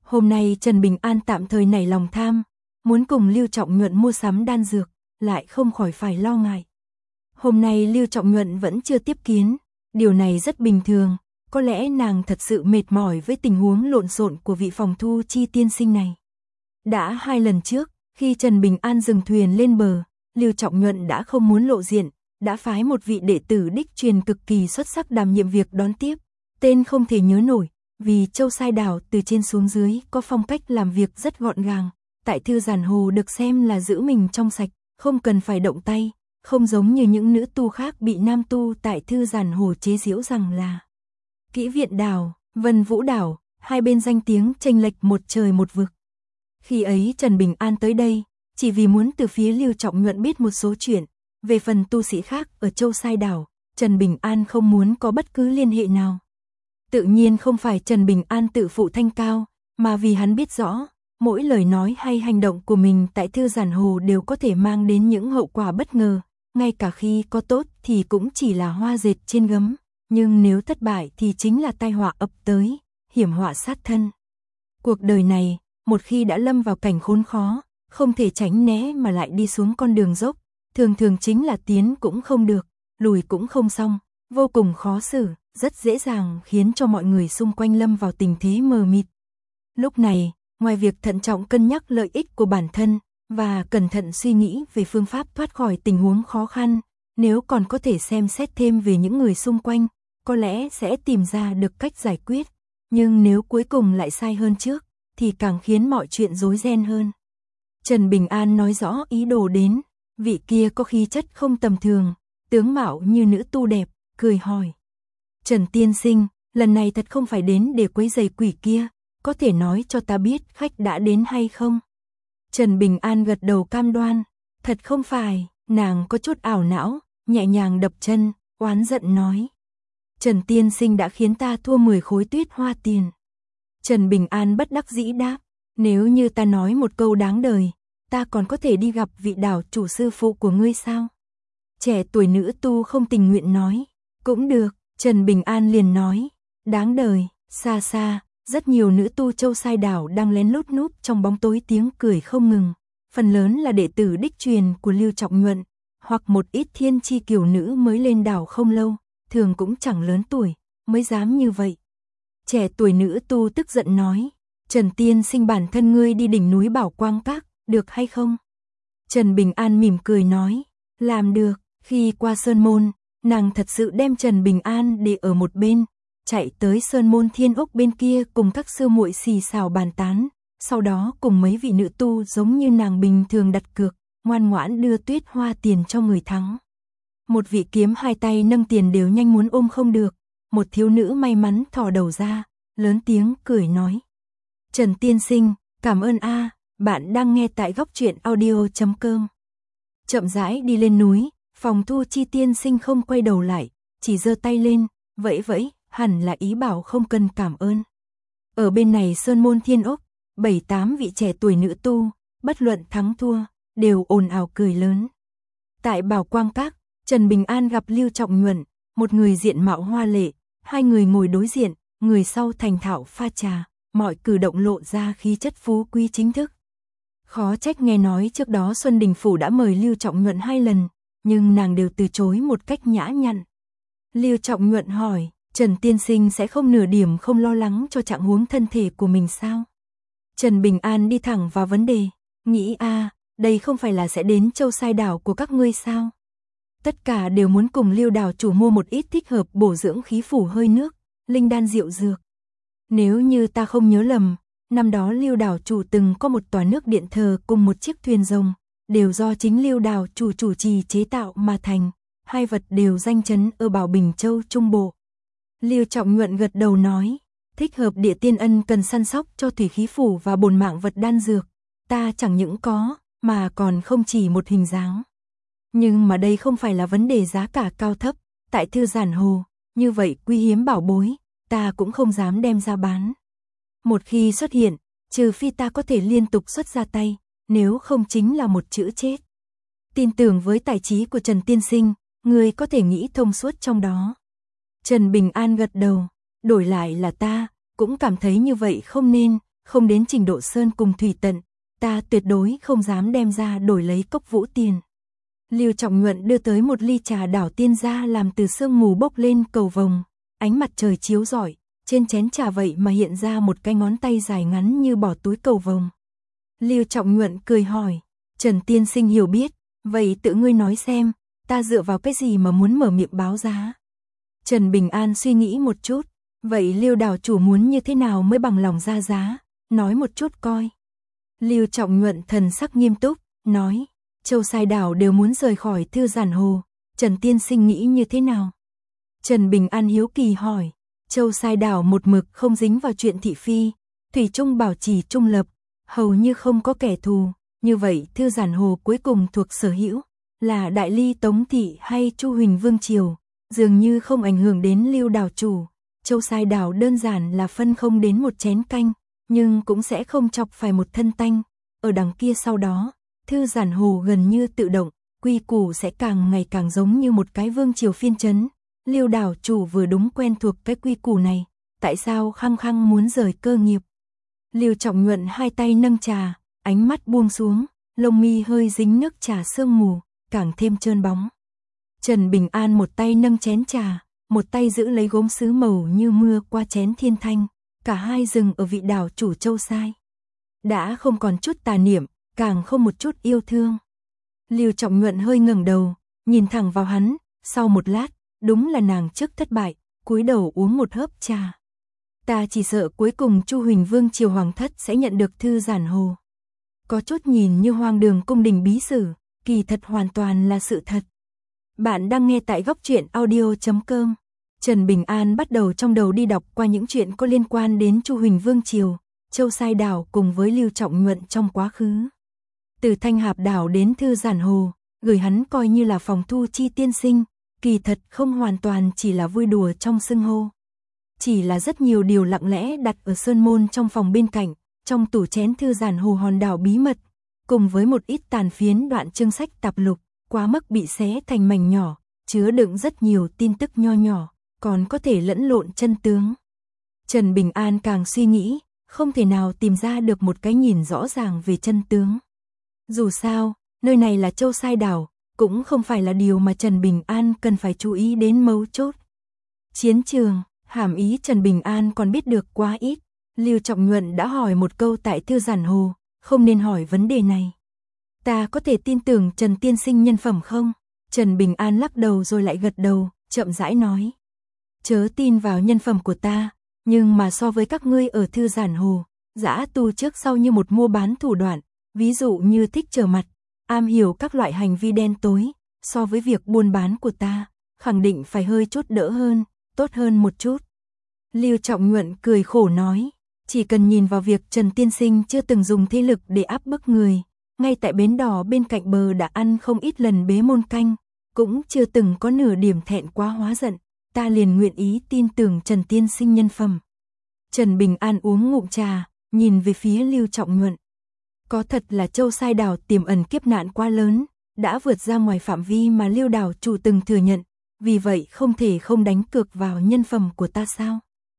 Hôm nay Trần Bình An tạm thời nảy lòng tham, muốn cùng Lưu Trọng Nhuận mua sắm đan dược, lại không khỏi phải lo ngại. Hôm nay Lưu Trọng Nhuận vẫn chưa tiếp kiến, điều này rất bình thường, có lẽ nàng thật sự mệt mỏi với tình huống lộn xộn của vị phòng thu chi tiên sinh này. Đã 2 lần trước, khi Trần Bình An dừng thuyền lên bờ, Lưu Trọng Nhuận đã không muốn lộ diện, đã phái một vị đệ tử đích truyền cực kỳ xuất sắc đảm nhiệm việc đón tiếp, tên không thể nhớ nổi, vì Châu Sai Đảo từ trên xuống dưới có phong cách làm việc rất gọn gàng, tại Thư Giản Hồ được xem là giữ mình trong sạch, không cần phải động tay, không giống như những nữ tu khác bị nam tu tại Thư Giản Hồ chế giễu rằng là Kỹ Viện Đảo, Vân Vũ Đảo, hai bên danh tiếng chênh lệch một trời một vực. Khi ấy Trần Bình An tới đây, chỉ vì muốn từ phía Lưu Trọng Nhuận biết một số chuyện, về phần tu sĩ khác ở Châu Sai Đảo, Trần Bình An không muốn có bất cứ liên hệ nào. Tự nhiên không phải Trần Bình An tự phụ thanh cao, mà vì hắn biết rõ, mỗi lời nói hay hành động của mình tại Thư Giản Hồ đều có thể mang đến những hậu quả bất ngờ, ngay cả khi có tốt thì cũng chỉ là hoa dệt trên gấm, nhưng nếu thất bại thì chính là tai họa ập tới, hiểm họa sát thân. Cuộc đời này, một khi đã lâm vào cảnh khốn khó, không thể tránh né mà lại đi xuống con đường dốc, thường thường chính là tiến cũng không được, lùi cũng không xong, vô cùng khó xử, rất dễ dàng khiến cho mọi người xung quanh lâm vào tình thế mờ mịt. Lúc này, ngoài việc thận trọng cân nhắc lợi ích của bản thân và cẩn thận suy nghĩ về phương pháp thoát khỏi tình huống khó khăn, nếu còn có thể xem xét thêm về những người xung quanh, có lẽ sẽ tìm ra được cách giải quyết, nhưng nếu cuối cùng lại sai hơn trước, thì càng khiến mọi chuyện rối ren hơn. Trần Bình An nói rõ ý đồ đến, vị kia có khí chất không tầm thường, tướng mạo như nữ tu đẹp, cười hỏi. Trần tiên sinh, lần này thật không phải đến để quấy rầy quỷ kia, có thể nói cho ta biết khách đã đến hay không? Trần Bình An gật đầu cam đoan, thật không phải, nàng có chút ảo não, nhẹ nhàng đập chân, oán giận nói. Trần tiên sinh đã khiến ta thua 10 khối tuyết hoa tiền. Trần Bình An bất đắc dĩ đáp, nếu như ta nói một câu đáng đời, ta còn có thể đi gặp vị đảo chủ sư phụ của ngươi sao? Trẻ tuổi nữ tu không tình nguyện nói, cũng được, Trần Bình An liền nói, đáng đời, xa xa, rất nhiều nữ tu Châu Sai Đảo đang lén lút núp trong bóng tối tiếng cười không ngừng, phần lớn là đệ tử đích truyền của Lưu Trọng Nhuận, hoặc một ít thiên chi kiều nữ mới lên đảo không lâu, thường cũng chẳng lớn tuổi, mới dám như vậy. Trẻ tuổi nữ tu tức giận nói, Trần tiên sinh bản thân ngươi đi đỉnh núi Bảo Quang Các, được hay không? Trần Bình An mỉm cười nói, làm được, khi qua Sơn Môn, nàng thật sự đem Trần Bình An để ở một bên, chạy tới Sơn Môn Thiên Ốc bên kia cùng các sư muội xì xào bàn tán, sau đó cùng mấy vị nữ tu giống như nàng bình thường đặt cược, ngoan ngoãn đưa tuyết hoa tiền cho người thắng. Một vị kiếm hai tay nâng tiền đều nhanh muốn ôm không được, một thiếu nữ may mắn thò đầu ra, lớn tiếng cười nói. Trần tiên sinh, cảm ơn a, bạn đang nghe tại góc truyện audio.com. Chậm rãi đi lên núi, phòng thu chi tiên sinh không quay đầu lại, chỉ giơ tay lên, vẫy vẫy, hẳn là ý bảo không cần cảm ơn. Ở bên này Sơn Môn Thiên Ốc, 7-8 vị trẻ tuổi nữ tu, bất luận thắng thua, đều ồn ào cười lớn. Tại Bảo Quang Các, Trần Bình An gặp Lưu Trọng Nhuận, một người diện mạo hoa lệ, hai người ngồi đối diện, người sau thành thạo pha trà, mọi cử động lộ ra khí chất phú quý chính thức. Khó trách nghe nói trước đó Xuân Đình Phủ đã mời Lưu Trọng Nhuận 2 lần, nhưng nàng đều từ chối một cách nhã nhặn. Lưu Trọng Nhuận hỏi, Trần tiên sinh sẽ không nửa điểm không lo lắng cho trạng huống thân thể của mình sao? Trần Bình An đi thẳng vào vấn đề, nghĩ đây không phải là sẽ đến Châu Sai Đảo của các ngươi sao? Tất cả đều muốn cùng Lưu đảo chủ mua một ít thích hợp bổ dưỡng khí phủ hơi nước, linh đan rượu dược. Nếu như ta không nhớ lầm, năm đó Lưu đảo chủ từng có một tòa nước điện thờ cùng một chiếc thuyền rồng, đều do chính Lưu đảo chủ chủ trì chế tạo mà thành, hai vật đều danh chấn ở Bảo Bình Châu Trung Bộ. Lưu Trọng Nhuận gật đầu nói, thích hợp địa tiên ân cần săn sóc cho thủy khí phủ và bổn mạng vật đan dược, ta chẳng những có, mà còn không chỉ một hình dáng. Nhưng mà đây không phải là vấn đề giá cả cao thấp, tại Thư Giản Hồ, như vậy quý hiếm bảo bối, ta cũng không dám đem ra bán. Một khi xuất hiện, trừ phi ta có thể liên tục xuất ra tay, nếu không chính là một chữ chết. Tin tưởng với tài trí của Trần tiên sinh, người có thể nghĩ thông suốt trong đó. Trần Bình An gật đầu, đổi lại là ta, cũng cảm thấy như vậy không nên, không đến trình độ sơn cùng thủy tận, ta tuyệt đối không dám đem ra đổi lấy cốc vũ tiền. Lưu Trọng Nhuận đưa tới một ly trà đảo tiên gia làm từ sương mù bốc lên cầu vồng, ánh mặt trời chiếu rọi, trên chén trà vậy mà hiện ra một cái ngón tay dài ngắn như bỏ túi cầu vồng. Lưu Trọng Nhuận cười hỏi, Trần tiên sinh hiểu biết, vậy tự ngươi nói xem, ta dựa vào cái gì mà muốn mở miệng báo giá? Trần Bình An suy nghĩ một chút, vậy Lưu đảo chủ muốn như thế nào mới bằng lòng ra giá, nói một chút coi. Lưu Trọng Nhuận thần sắc nghiêm túc, nói, Châu Sai đảo đều muốn rời khỏi Thư Giản Hồ, Trần tiên sinh nghĩ như thế nào? Trần Bình An hiếu kỳ hỏi, Châu Sai đảo một mực không dính vào chuyện thị phi, thủy chung bảo trì trung lập, hầu như không có kẻ thù, như vậy Thư Giản Hồ cuối cùng thuộc sở hữu là Đại Ly Tống thị hay Chu Huỳnh Vương triều, dường như không ảnh hưởng đến Lưu đảo chủ. Châu Sai đảo đơn giản là phân không đến một chén canh, nhưng cũng sẽ không chọc phải một thân tanh. Ở đằng kia sau đó, Thư Giản Hồ gần như tự động, quy củ sẽ càng ngày càng giống như một cái vương triều phiên trấn. Lưu đảo chủ vừa đúng quen thuộc cái quy củ này, tại sao khăng khăng muốn rời cơ nghiệp? Lưu Trọng Nhuận hai tay nâng trà, ánh mắt buông xuống, lông mi hơi dính nước trà sương mù, càng thêm trơn bóng. Trần Bình An một tay nâng chén trà, một tay giữ lấy gốm sứ màu như mưa qua chén thiên thanh, cả hai dừng ở vị đảo chủ Châu Sai. Đã không còn chút tà niệm, càng không một chút yêu thương. Lưu Trọng Nhuận hơi ngẩng đầu, nhìn thẳng vào hắn, sau một lát, đúng là nàng trước thất bại, cúi đầu uống một hớp trà. Ta chỉ sợ cuối cùng Chu Huỳnh Vương triều hoàng thất sẽ nhận được Thư Giản Hồ. Có chút nhìn như hoang đường cung đình bí sử, kỳ thật hoàn toàn là sự thật. Bạn đang nghe tại góc truyện audio.com. Trần Bình An bắt đầu trong đầu đi đọc qua những chuyện có liên quan đến Chu Huỳnh Vương triều, Châu Sai đảo cùng với Lưu Trọng Nhuận trong quá khứ. Từ Thanh Hạp đảo đến Thư Giản Hồ, gửi hắn coi như là phòng thu chi tiên sinh, kỳ thật không hoàn toàn chỉ là vui đùa trong xưng hô. Chỉ là rất nhiều điều lặng lẽ đặt ở sơn môn trong phòng bên cạnh, trong tủ chén Thư Giản Hồ hòn đảo bí mật, cùng với một ít tàn phiến đoạn chương sách tạp lục, quá mức bị xé thành mảnh nhỏ, chứa đựng rất nhiều tin tức nho nhỏ, còn có thể lẫn lộn chân tướng. Trần Bình An càng suy nghĩ, không thể nào tìm ra được một cái nhìn rõ ràng về chân tướng. Dù sao, nơi này là Châu Sai đảo, cũng không phải là điều mà Trần Bình An cần phải chú ý đến mấu chốt. Chiến trường, hàm ý Trần Bình An còn biết được quá ít. Lưu Trọng Nhuận đã hỏi một câu tại Thư Giản Hồ, không nên hỏi vấn đề này. Ta có thể tin tưởng Trần tiên sinh nhân phẩm không? Trần Bình An lắc đầu rồi lại gật đầu, chậm rãi nói. Chớ tin vào nhân phẩm của ta, nhưng mà so với các ngươi ở Thư Giản Hồ, dã tu trước sau như một mua bán thủ đoạn, ví dụ như thích trở mặt, am hiểu các loại hành vi đen tối, so với việc buôn bán của ta, khẳng định phải hơi chút đỡ hơn, tốt hơn một chút. Lưu Trọng Nhuận cười khổ nói, chỉ cần nhìn vào việc Trần tiên sinh chưa từng dùng thế lực để áp bức người, ngay tại bến đỏ bên cạnh bờ đã ăn không ít lần bế môn canh, cũng chưa từng có nửa điểm thẹn quá hóa giận, ta liền nguyện ý tin tưởng Trần tiên sinh nhân phẩm. Trần Bình An uống ngụm trà, nhìn về phía Lưu Trọng Nhuận. Có thật là Châu Sai đảo tiềm ẩn kiếp nạn quá lớn, đã vượt ra ngoài phạm vi mà Lưu đảo chủ từng thừa nhận, vì vậy không thể không đánh cược vào nhân phẩm của ta sao?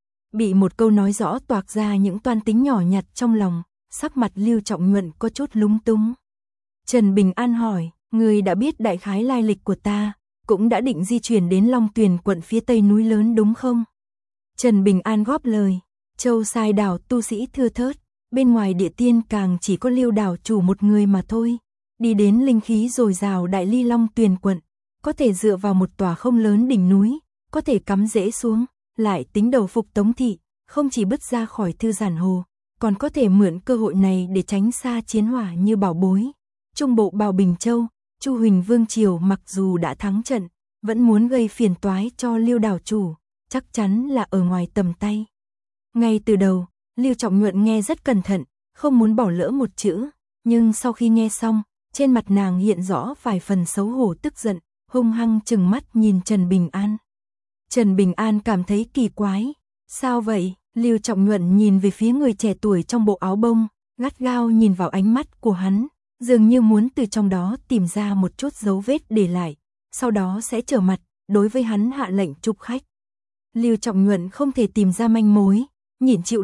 Bị một câu nói rõ toạc ra những toan tính nhỏ nhặt trong lòng, sắc mặt Lưu Trọng Nhuận có chút lúng túng. Trần Bình An hỏi, người đã biết đại khái lai lịch của ta, cũng đã định di chuyển đến Long Tuyền quận phía tây núi lớn đúng không? Trần Bình An góp lời, Châu Sai đảo tu sĩ thưa thớt, bên ngoài địa tiên càng chỉ có Lưu đảo chủ một người mà thôi. Đi đến linh khí dồi dào Đại Ly Long Tuyền quận, có thể dựa vào một tòa không lớn đỉnh núi, có thể cắm rễ xuống, lại tính đầu phục Tống thị, không chỉ bứt ra khỏi Thư Giản Hồ, còn có thể mượn cơ hội này để tránh xa chiến hỏa như bảo bối. Trung bộ Bào Bình Châu, Chu Huỳnh Vương triều mặc dù đã thắng trận, vẫn muốn gây phiền toái cho Lưu đảo chủ, chắc chắn là ở ngoài tầm tay. Ngay từ đầu, Lưu Trọng Nhuận nghe rất cẩn thận, không muốn bỏ lỡ một chữ, nhưng sau khi nghe xong, trên mặt nàng hiện rõ vài phần xấu hổ tức giận, hung hăng trừng mắt nhìn Trần Bình An. Trần Bình An cảm thấy kỳ quái, sao vậy? Lưu Trọng Nhuận nhìn về phía người trẻ tuổi trong bộ áo bông, gắt gao nhìn vào ánh mắt của hắn, dường như muốn từ trong đó tìm ra một chút dấu vết để lại, sau đó sẽ trở mặt, đối với hắn hạ lệnh trục khách. Lưu Trọng Nhuận không thể tìm ra manh mối, nhịn chịu đựng,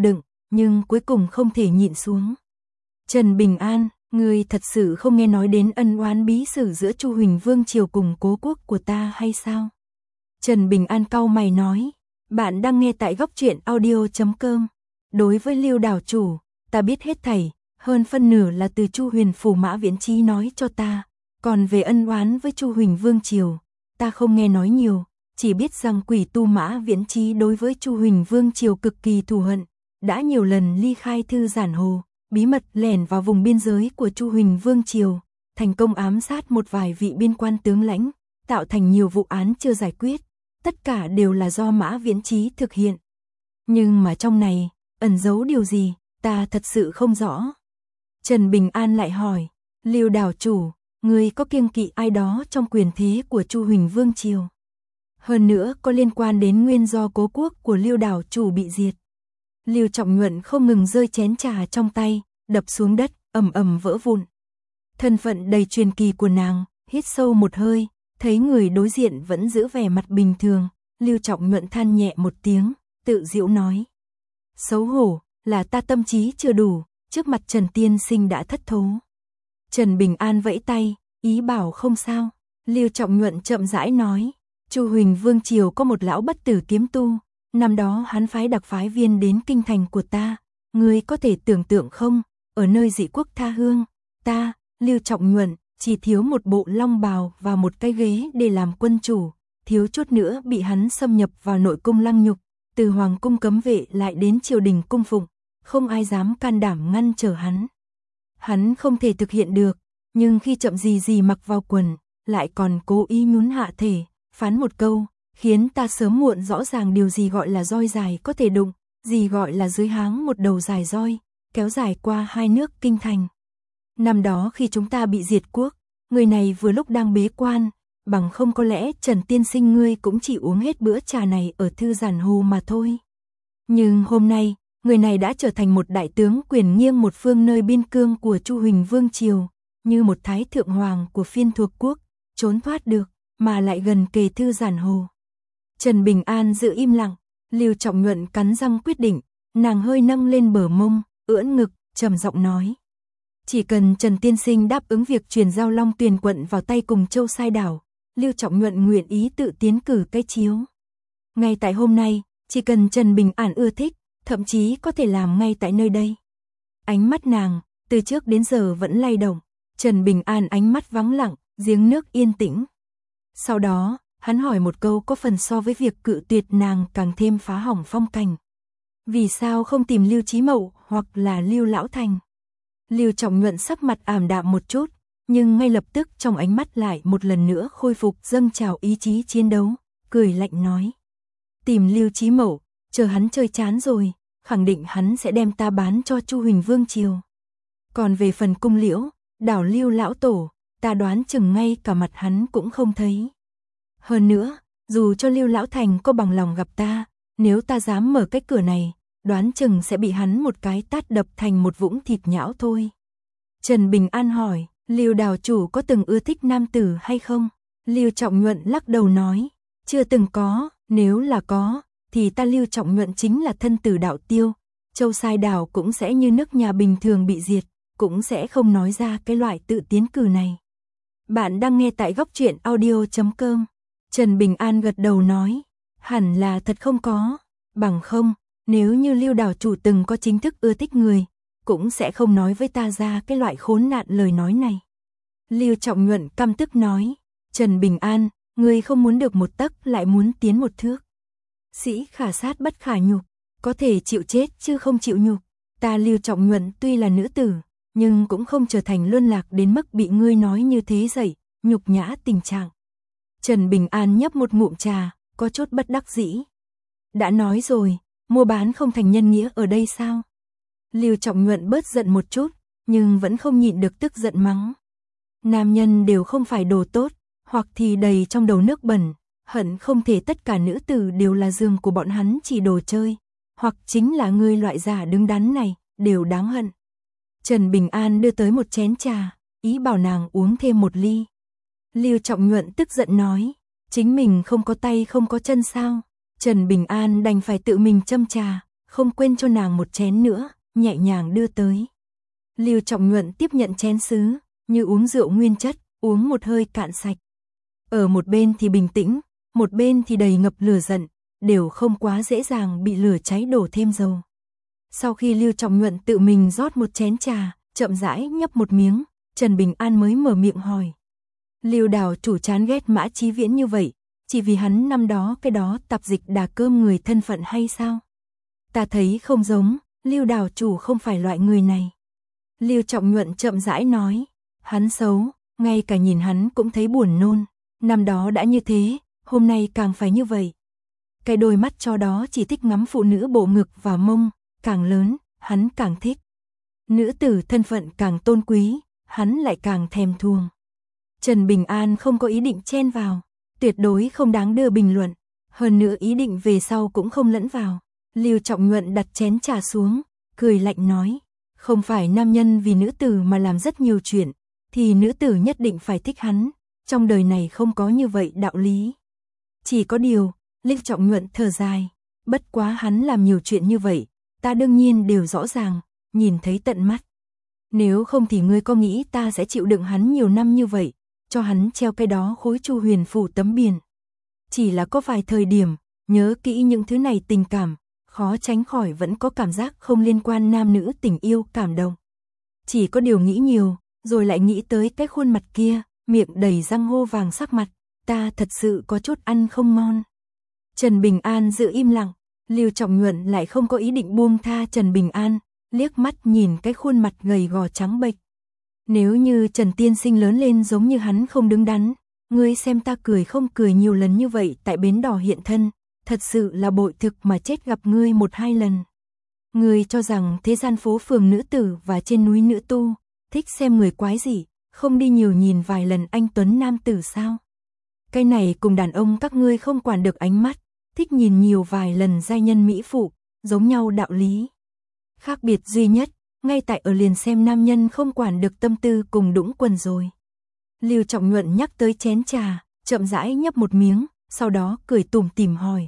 nhưng cuối cùng không thể nhịn xuống. Trần Bình An, ngươi thật sự không nghe nói đến ân oán bí sử giữa Chu Huỳnh Vương triều cùng Cố quốc của ta hay sao? Trần Bình An cau mày nói, bạn đang nghe tại góc truyện audio.com. Đối với Lưu đảo chủ, ta biết hết thảy, hơn phân nửa là từ Chu Huyền Phủ Mã Viễn Chí nói cho ta, còn về ân oán với Chu Huỳnh Vương triều, ta không nghe nói nhiều, chỉ biết rằng quỷ tu Mã Viễn Chí đối với Chu Huỳnh Vương triều cực kỳ thù hận, đã nhiều lần ly khai thư giản hồ, bí mật lẻn vào vùng biên giới của Chu Huỳnh Vương triều, thành công ám sát một vài vị biên quan tướng lãnh, tạo thành nhiều vụ án chưa giải quyết, tất cả đều là do Mã Viễn Chí thực hiện. Nhưng mà trong này, ẩn giấu điều gì, ta thật sự không rõ. Trần Bình An lại hỏi, Lưu đảo chủ, ngươi có kiêng kỵ ai đó trong quyền thế của Chu Huỳnh Vương triều? Hơn nữa có liên quan đến nguyên do Cố quốc của Lưu đảo chủ bị diệt. Lưu Trọng Nhuận không ngừng rơi chén trà trong tay, đập xuống đất, ầm ầm vỡ vụn. Thân phận đầy truyền kỳ của nàng, hít sâu một hơi, thấy người đối diện vẫn giữ vẻ mặt bình thường, Lưu Trọng Nhuận than nhẹ một tiếng, tự giễu nói. Xấu hổ, là ta tâm trí chưa đủ, trước mặt Trần tiên sinh đã thất thố. Trần Bình An vẫy tay, ý bảo không sao. Lưu Trọng Nhuận chậm rãi nói, Chu Huỳnh Vương triều có một lão bất tử kiếm tu, năm đó hắn phái đặc phái viên đến kinh thành của ta, ngươi có thể tưởng tượng không, ở nơi dị quốc tha hương, ta, Lưu Trọng Nhuận, chỉ thiếu một bộ long bào và một cái ghế để làm quân chủ, thiếu chút nữa bị hắn xâm nhập vào nội cung lăng nhục, từ hoàng cung cấm vệ lại đến triều đình cung phụng, không ai dám can đảm ngăn trở hắn. Hắn không thể thực hiện được, nhưng khi chậm gì mặc vào quần, lại còn cố ý nhún hạ thể, phán một câu, khiến ta sớm muộn rõ ràng điều gì gọi là roi dài có thể đụng, gì gọi là dưới háng một đầu dài roi, kéo dài qua hai nước kinh thành. Năm đó khi chúng ta bị diệt quốc, người này vừa lúc đang bế quan, bằng không có lẽ Trần tiên sinh ngươi cũng chỉ uống hết bữa trà này ở thư giản hồ mà thôi. Nhưng hôm nay, người này đã trở thành một đại tướng quyền nghiêng một phương nơi biên cương của Chu Huỳnh Vương triều, như một thái thượng hoàng của phiên thuộc quốc, trốn thoát được, mà lại gần kề thư giản hồ. Trần Bình An giữ im lặng, Lưu Trọng Nhuận cắn răng quyết định, nàng hơi nâng lên bờ mông, ưỡn ngực, trầm giọng nói. Chỉ cần Trần tiên sinh đáp ứng việc truyền giao Long Tuyền quận vào tay cùng Châu Sai đảo, Lưu Trọng Nhuận nguyện ý tự tiến cử cái chiếu. Ngay tại hôm nay, chỉ cần Trần Bình An ưa thích, thậm chí có thể làm ngay tại nơi đây. Ánh mắt nàng, từ trước đến giờ vẫn lay động, Trần Bình An ánh mắt vắng lặng, giếng nước yên tĩnh. Sau đó, hắn hỏi một câu có phần so với việc cự tuyệt nàng càng thêm phá hỏng phong cảnh. Vì sao không tìm Lưu Chí Mậu hoặc là Lưu Lão Thành? Lưu Trọng Nhuận sắc mặt ảm đạm một chút, nhưng ngay lập tức trong ánh mắt lại một lần nữa khôi phục dâng trào ý chí chiến đấu, cười lạnh nói. Tìm Lưu Chí Mậu, chờ hắn chơi chán rồi, khẳng định hắn sẽ đem ta bán cho Chu Huỳnh Vương triều. Còn về phần cung liễu, đảo Lưu lão tổ, ta đoán chừng ngay cả mặt hắn cũng không thấy. Hơn nữa, dù cho Lưu Lão Thành có bằng lòng gặp ta, nếu ta dám mở cái cửa này, đoán chừng sẽ bị hắn một cái tát đập thành một vũng thịt nhão thôi. Trần Bình An hỏi, Lưu đảo chủ có từng ưa thích nam tử hay không? Lưu Trọng Nhuận lắc đầu nói, chưa từng có, nếu là có, thì ta Lưu Trọng Nhuận chính là thân tử đạo tiêu, Châu Sai đảo cũng sẽ như nước nhà bình thường bị diệt, cũng sẽ không nói ra cái loại tự tiến cử này. Bạn đang nghe tại góc truyện audio.com. Trần Bình An gật đầu nói, hẳn là thật không có, bằng không, nếu như Lưu đảo chủ từng có chính thức ưa thích người, cũng sẽ không nói với ta ra cái loại khốn nạn lời nói này. Lưu Trọng Nhuận căm tức nói, Trần Bình An, ngươi không muốn được một tấc lại muốn tiến một thước. Sĩ khả sát bất khả nhục, có thể chịu chết chứ không chịu nhục. Ta Lưu Trọng Nhuận tuy là nữ tử, nhưng cũng không trở thành luân lạc đến mức bị ngươi nói như thế dậy, nhục nhã tình trạng. Trần Bình An nhấp một ngụm trà, có chút bất đắc dĩ. Đã nói rồi, mua bán không thành nhân nghĩa ở đây sao? Lưu Trọng Nhuận bớt giận một chút, nhưng vẫn không nhịn được tức giận mắng. Nam nhân đều không phải đồ tốt, hoặc thì đầy trong đầu nước bẩn, hận không thể tất cả nữ tử đều là giường của bọn hắn chỉ đồ chơi, hoặc chính là ngươi loại giả đứng đắn này, đều đáng hận. Trần Bình An đưa tới một chén trà, ý bảo nàng uống thêm một ly. Lưu Trọng Nhuận tức giận nói, chính mình không có tay không có chân sao? Trần Bình An đành phải tự mình châm trà, không quên cho nàng một chén nữa, nhẹ nhàng đưa tới. Lưu Trọng Nhuận tiếp nhận chén sứ, như uống rượu nguyên chất, uống một hơi cạn sạch. Ở một bên thì bình tĩnh, một bên thì đầy ngập lửa giận, đều không quá dễ dàng bị lửa cháy đổ thêm dầu. Sau khi Lưu Trọng Nhuận tự mình rót một chén trà, chậm rãi nhấp một miếng, Trần Bình An mới mở miệng hỏi. Lưu đảo chủ chán ghét Mã Chí Viễn như vậy, chỉ vì hắn năm đó cái đó tạp dịch đà cơm người thân phận hay sao? Ta thấy không giống, Lưu đảo chủ không phải loại người này. Lưu Trọng Nhuận chậm rãi nói, hắn xấu, ngay cả nhìn hắn cũng thấy buồn nôn, năm đó đã như thế, hôm nay càng phải như vậy. Cái đôi mắt cho đó chỉ thích ngắm phụ nữ bộ ngực và mông, càng lớn, hắn càng thích. Nữ tử thân phận càng tôn quý, hắn lại càng thèm thuồng. Trần Bình An không có ý định chen vào, tuyệt đối không đáng đưa bình luận, hơn nữa ý định về sau cũng không lẫn vào. Lưu Trọng Nhuận đặt chén trà xuống, cười lạnh nói, không phải nam nhân vì nữ tử mà làm rất nhiều chuyện, thì nữ tử nhất định phải thích hắn, trong đời này không có như vậy đạo lý. Chỉ có điều, Lưu Trọng Nhuận thở dài, bất quá hắn làm nhiều chuyện như vậy, ta đương nhiên đều rõ ràng, nhìn thấy tận mắt. Nếu không thì ngươi có nghĩ ta sẽ chịu đựng hắn nhiều năm như vậy, cho hắn treo cái đó khối Chu Huyền phủ tấm biển. Chỉ là có vài thời điểm, nhớ kỹ những thứ này tình cảm, khó tránh khỏi vẫn có cảm giác không liên quan nam nữ tình yêu cảm động. Chỉ có điều nghĩ nhiều, rồi lại nghĩ tới cái khuôn mặt kia, miệng đầy răng hô vàng sắc mặt, ta thật sự có chút ăn không ngon. Trần Bình An giữ im lặng, Lưu Trọng Nhuận lại không có ý định buông tha Trần Bình An, liếc mắt nhìn cái khuôn mặt gầy gò trắng bệch. Nếu như Trần Tiên Sinh lớn lên giống như hắn không đứng đắn, ngươi xem ta cười không cười nhiều lần như vậy tại bến đò hiện thân, thật sự là bội thực mà chết gặp ngươi một hai lần. Ngươi cho rằng thế gian phố phường nữ tử và trên núi nữ tu, thích xem người quái gì, không đi nhiều nhìn vài lần anh tuấn nam tử sao? Cái này cùng đàn ông các ngươi không quản được ánh mắt, thích nhìn nhiều vài lần giai nhân mỹ phụ, giống nhau đạo lý. Khác biệt duy nhất, ngay tại ở liền xem nam nhân không quản được tâm tư cùng đũng quần rồi. Lưu Trọng Nhuận nhắc tới chén trà, chậm rãi nhấp một miếng, sau đó cười tủm tỉm hỏi.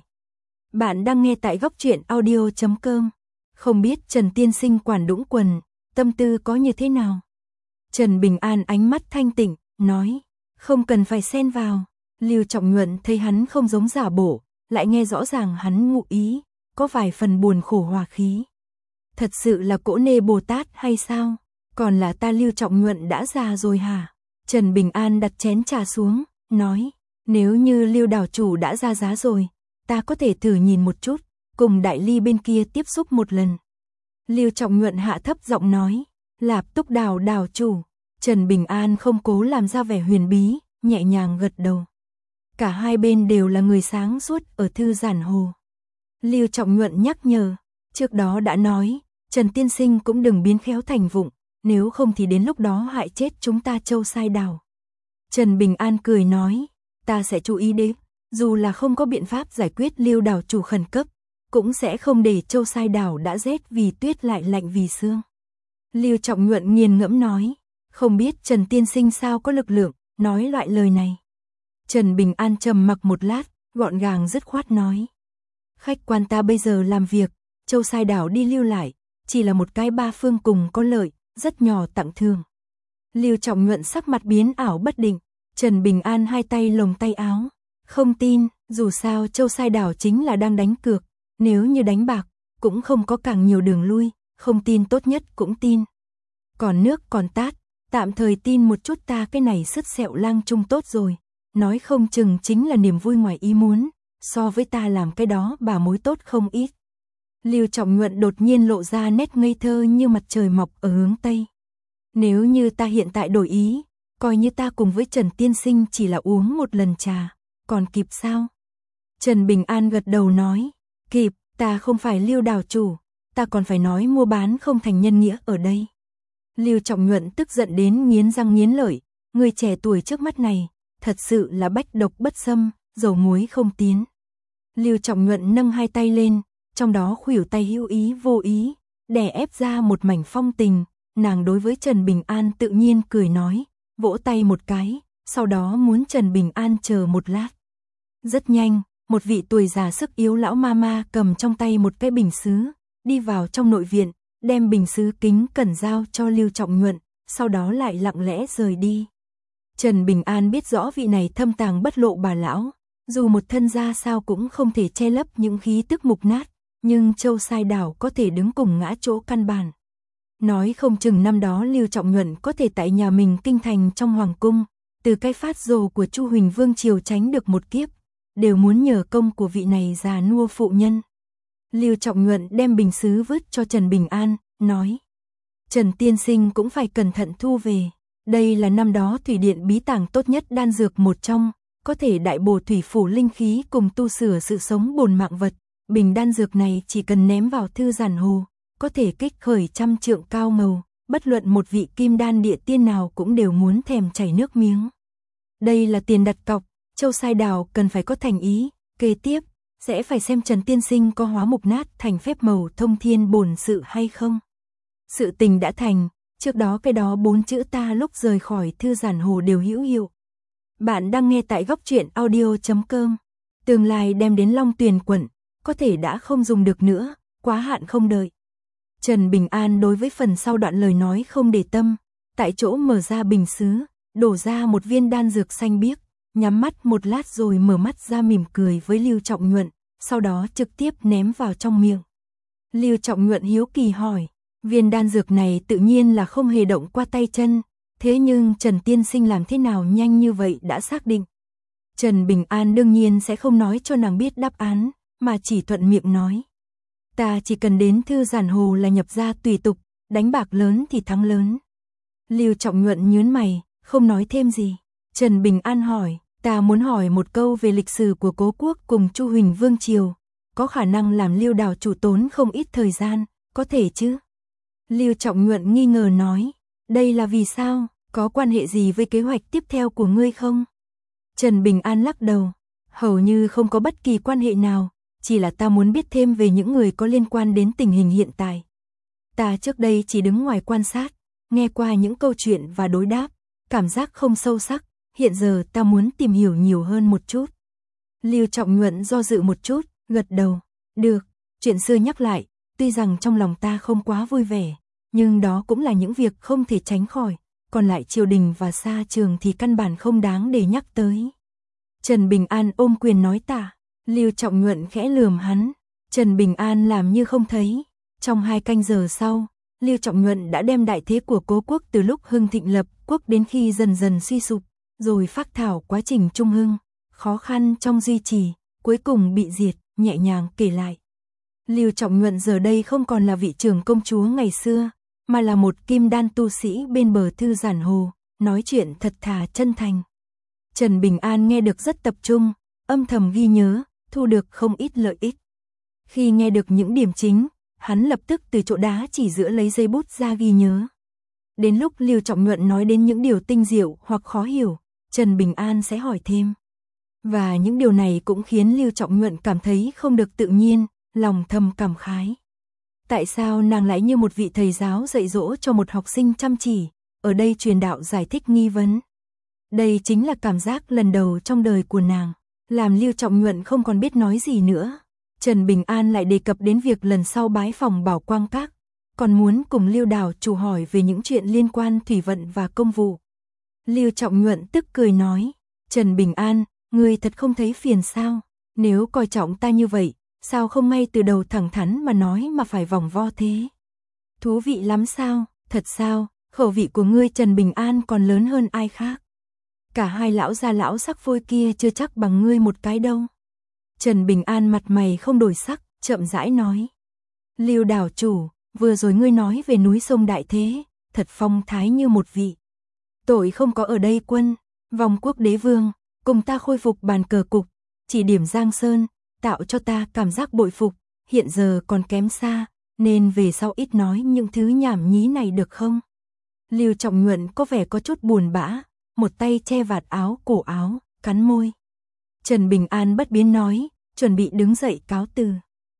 Bạn đang nghe tại góc truyện audio.com. Không biết Trần Tiên Sinh quản đũng quần, tâm tư có như thế nào? Trần Bình An ánh mắt thanh tịnh, nói, không cần phải xen vào. Lưu Trọng Nhuận thấy hắn không giống giả bộ, lại nghe rõ ràng hắn ngụ ý, có vài phần buồn khổ hòa khí. Thật sự là cỗ nê Bồ Tát hay sao? Còn là ta Lưu Trọng Nhuận đã già rồi hả? Trần Bình An đặt chén trà xuống, nói, nếu như Lưu đảo chủ đã ra giá rồi, ta có thể thử nhìn một chút, cùng đại ly bên kia tiếp xúc một lần. Lưu Trọng Nhuận hạ thấp giọng nói, Lạp Túc đảo đảo chủ. Trần Bình An không cố làm ra vẻ huyền bí, nhẹ nhàng gật đầu. Cả hai bên đều là người sáng suốt ở thư giản hồ. Lưu Trọng Nhuận nhắc nhở, trước đó đã nói, Trần Tiên Sinh cũng đừng biến khéo thành vụng, nếu không thì đến lúc đó hại chết chúng ta Châu Sai đảo. Trần Bình An cười nói, ta sẽ chú ý đến, dù là không có biện pháp giải quyết Lưu đảo chủ khẩn cấp, cũng sẽ không để Châu Sai đảo đã rét vì tuyết lại lạnh vì sương. Lưu Trọng Nhuận nghiền ngẫm nói, không biết Trần Tiên Sinh sao có lực lượng, nói loại lời này. Trần Bình An trầm mặc một lát, gọn gàng dứt khoát nói. Khách quan ta bây giờ làm việc, Châu Sai đảo đi lưu lại, chỉ là một cái ba phương cùng có lợi, rất nhỏ tặng thường. Lưu Trọng Nhuận sắc mặt biến ảo bất định, Trần Bình An hai tay lồng tay áo. Không tin, dù sao Châu Sai đảo chính là đang đánh cược, nếu như đánh bạc, cũng không có càng nhiều đường lui, không tin tốt nhất cũng tin. Còn nước còn tát, tạm thời tin một chút ta cái này sứt sẹo lang trung tốt rồi, nói không chừng chính là niềm vui ngoài ý muốn, so với ta làm cái đó bà mối tốt không ít. Lưu Trọng Nhuận đột nhiên lộ ra nét ngây thơ như mặt trời mọc ở hướng Tây. Nếu như ta hiện tại đổi ý, coi như ta cùng với Trần Tiên Sinh chỉ là uống một lần trà, còn kịp sao? Trần Bình An gật đầu nói, kịp, ta không phải Lưu đảo chủ, ta còn phải nói mua bán không thành nhân nghĩa ở đây. Lưu Trọng Nhuận tức giận đến nghiến răng nghiến lợi, người trẻ tuổi trước mắt này, thật sự là bách độc bất xâm, dầu muối không tiến. Lưu Trọng Nhuận nâng hai tay lên, trong đó khuỷu tay hữu ý vô ý, đè ép ra một mảnh phong tình, nàng đối với Trần Bình An tự nhiên cười nói, vỗ tay một cái, sau đó muốn Trần Bình An chờ một lát. Rất nhanh, một vị tuổi già sức yếu lão ma ma cầm trong tay một cái bình sứ, đi vào trong nội viện, đem bình sứ kính cẩn giao cho Lưu Trọng Nhuận, sau đó lại lặng lẽ rời đi. Trần Bình An biết rõ vị này thâm tàng bất lộ bà lão, dù một thân ra sao cũng không thể che lấp những khí tức mục nát, nhưng Châu Sai Đảo có thể đứng cùng ngã chỗ căn bản. Nói không chừng năm đó Lưu Trọng Nhuận có thể tại nhà mình kinh thành trong hoàng cung, từ cái phát rồ của Chu Huỳnh Vương triều tránh được một kiếp, đều muốn nhờ công của vị này già nua phụ nhân. Lưu Trọng Nhuận đem bình sứ vứt cho Trần Bình An, nói: Trần tiên sinh cũng phải cẩn thận thu về, đây là năm đó thủy điện bí tàng tốt nhất đan dược một trong, có thể đại bổ thủy phủ linh khí cùng tu sửa sự sống bổn mạng vật. Bình đan dược này chỉ cần ném vào thư giản hồ, có thể kích khởi trăm trượng cao màu, bất luận một vị kim đan địa tiên nào cũng đều muốn thèm chảy nước miếng. Đây là tiền đặt cọc, Châu Sai Đảo cần phải có thành ý, kế tiếp sẽ phải xem Trần tiên sinh có hóa mục nát thành phép màu thông thiên bổn sự hay không. Sự tình đã thành, trước đó cái đó 4 chữ ta lúc rời khỏi thư giản hồ đều hữu hiệu. Bạn đang nghe tại góc truyện audio.com. Tương lai đem đến Long Tuyền quận, có thể đã không dùng được nữa, quá hạn không đợi. Trần Bình An đối với phần sau đoạn lời nói không để tâm, tại chỗ mở ra bình sứ, đổ ra một viên đan dược xanh biếc, nhắm mắt một lát rồi mở mắt ra mỉm cười với Lưu Trọng Nhuận, sau đó trực tiếp ném vào trong miệng. Lưu Trọng Nhuận hiếu kỳ hỏi, viên đan dược này tự nhiên là không hề động qua tay chân, thế nhưng Trần tiên sinh làm thế nào nhanh như vậy đã xác định. Trần Bình An đương nhiên sẽ không nói cho nàng biết đáp án, mà chỉ thuận miệng nói: Ta chỉ cần đến thư giản hồ là nhập ra tùy tục, đánh bạc lớn thì thắng lớn. Lưu Trọng Nhuận nhướng mày, không nói thêm gì. Trần Bình An hỏi, ta muốn hỏi một câu về lịch sử của Cố Quốc cùng Chu Huỳnh Vương triều, có khả năng làm Lưu đảo chủ tốn không ít thời gian, có thể chứ? Lưu Trọng Nhuận nghi ngờ nói, đây là vì sao, có quan hệ gì với kế hoạch tiếp theo của ngươi không? Trần Bình An lắc đầu, hầu như không có bất kỳ quan hệ nào, chỉ là ta muốn biết thêm về những người có liên quan đến tình hình hiện tại. Ta trước đây chỉ đứng ngoài quan sát, nghe qua những câu chuyện và đối đáp, cảm giác không sâu sắc, hiện giờ ta muốn tìm hiểu nhiều hơn một chút. Lưu Trọng Nhuận do dự một chút, gật đầu, được, chuyện xưa nhắc lại, tuy rằng trong lòng ta không quá vui vẻ, nhưng đó cũng là những việc không thể tránh khỏi, còn lại triều đình và sa trường thì căn bản không đáng để nhắc tới. Trần Bình An ôm quyền nói tạ. Lưu Trọng Nhuận khẽ lườm hắn, Trần Bình An làm như không thấy. Trong 2 canh giờ sau, Lưu Trọng Nhuận đã đem đại thế của Cố Quốc từ lúc hưng thịnh lập quốc đến khi dần dần suy sụp, rồi phác thảo quá trình trung hưng, khó khăn trong duy trì, cuối cùng bị diệt, nhẹ nhàng kể lại. Lưu Trọng Nhuận giờ đây không còn là vị trưởng công chúa ngày xưa, mà là một kim đan tu sĩ bên bờ thư giản hồ, nói chuyện thật thà chân thành. Trần Bình An nghe được rất tập trung, âm thầm ghi nhớ, thu được không ít lợi ích. Khi nghe được những điểm chính, hắn lập tức từ chỗ đá chỉ giữa lấy giấy bút ra ghi nhớ. Đến lúc Lưu Trọng Nhuận nói đến những điều tinh diệu hoặc khó hiểu, Trần Bình An sẽ hỏi thêm. Và những điều này cũng khiến Lưu Trọng Nhuận cảm thấy không được tự nhiên, lòng thầm cảm khái. Tại sao nàng lại như một vị thầy giáo dạy dỗ cho một học sinh chăm chỉ, ở đây truyền đạo giải thích nghi vấn. Đây chính là cảm giác lần đầu trong đời của nàng, làm Lưu Trọng Nhuận không còn biết nói gì nữa. Trần Bình An lại đề cập đến việc lần sau bái phòng Bảo Quang Các, còn muốn cùng Lưu đảo chủ hỏi về những chuyện liên quan thủy vận và công vụ. Lưu Trọng Nhuận tức cười nói, Trần Bình An, ngươi thật không thấy phiền sao? Nếu coi trọng ta như vậy, sao không ngay từ đầu thẳng thắn mà nói mà phải vòng vo thế? Thú vị lắm sao? Thật sao? Khẩu vị của ngươi Trần Bình An còn lớn hơn ai khác. Cả hai lão già lão sắc phôi kia chưa chắc bằng ngươi một cái đâu. Trần Bình An mặt mày không đổi sắc, chậm rãi nói. Lưu đảo chủ, vừa rồi ngươi nói về núi sông Đại Thế, thật phong thái như một vị. Tội không có ở đây quân, vòng quốc đế vương, cùng ta khôi phục bàn cờ cục, chỉ điểm Giang Sơn, tạo cho ta cảm giác bội phục, hiện giờ còn kém xa, nên về sau ít nói những thứ nhảm nhí này được không? Lưu Trọng Nhuận có vẻ có chút buồn bã, một tay che vạt áo cổ áo, cắn môi. Trần Bình An bất biến nói, chuẩn bị đứng dậy cáo từ.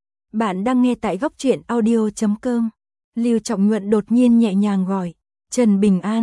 Bạn đang nghe tại góc truyện audio.com. Lưu Trọng Nhuận đột nhiên nhẹ nhàng gọi, Trần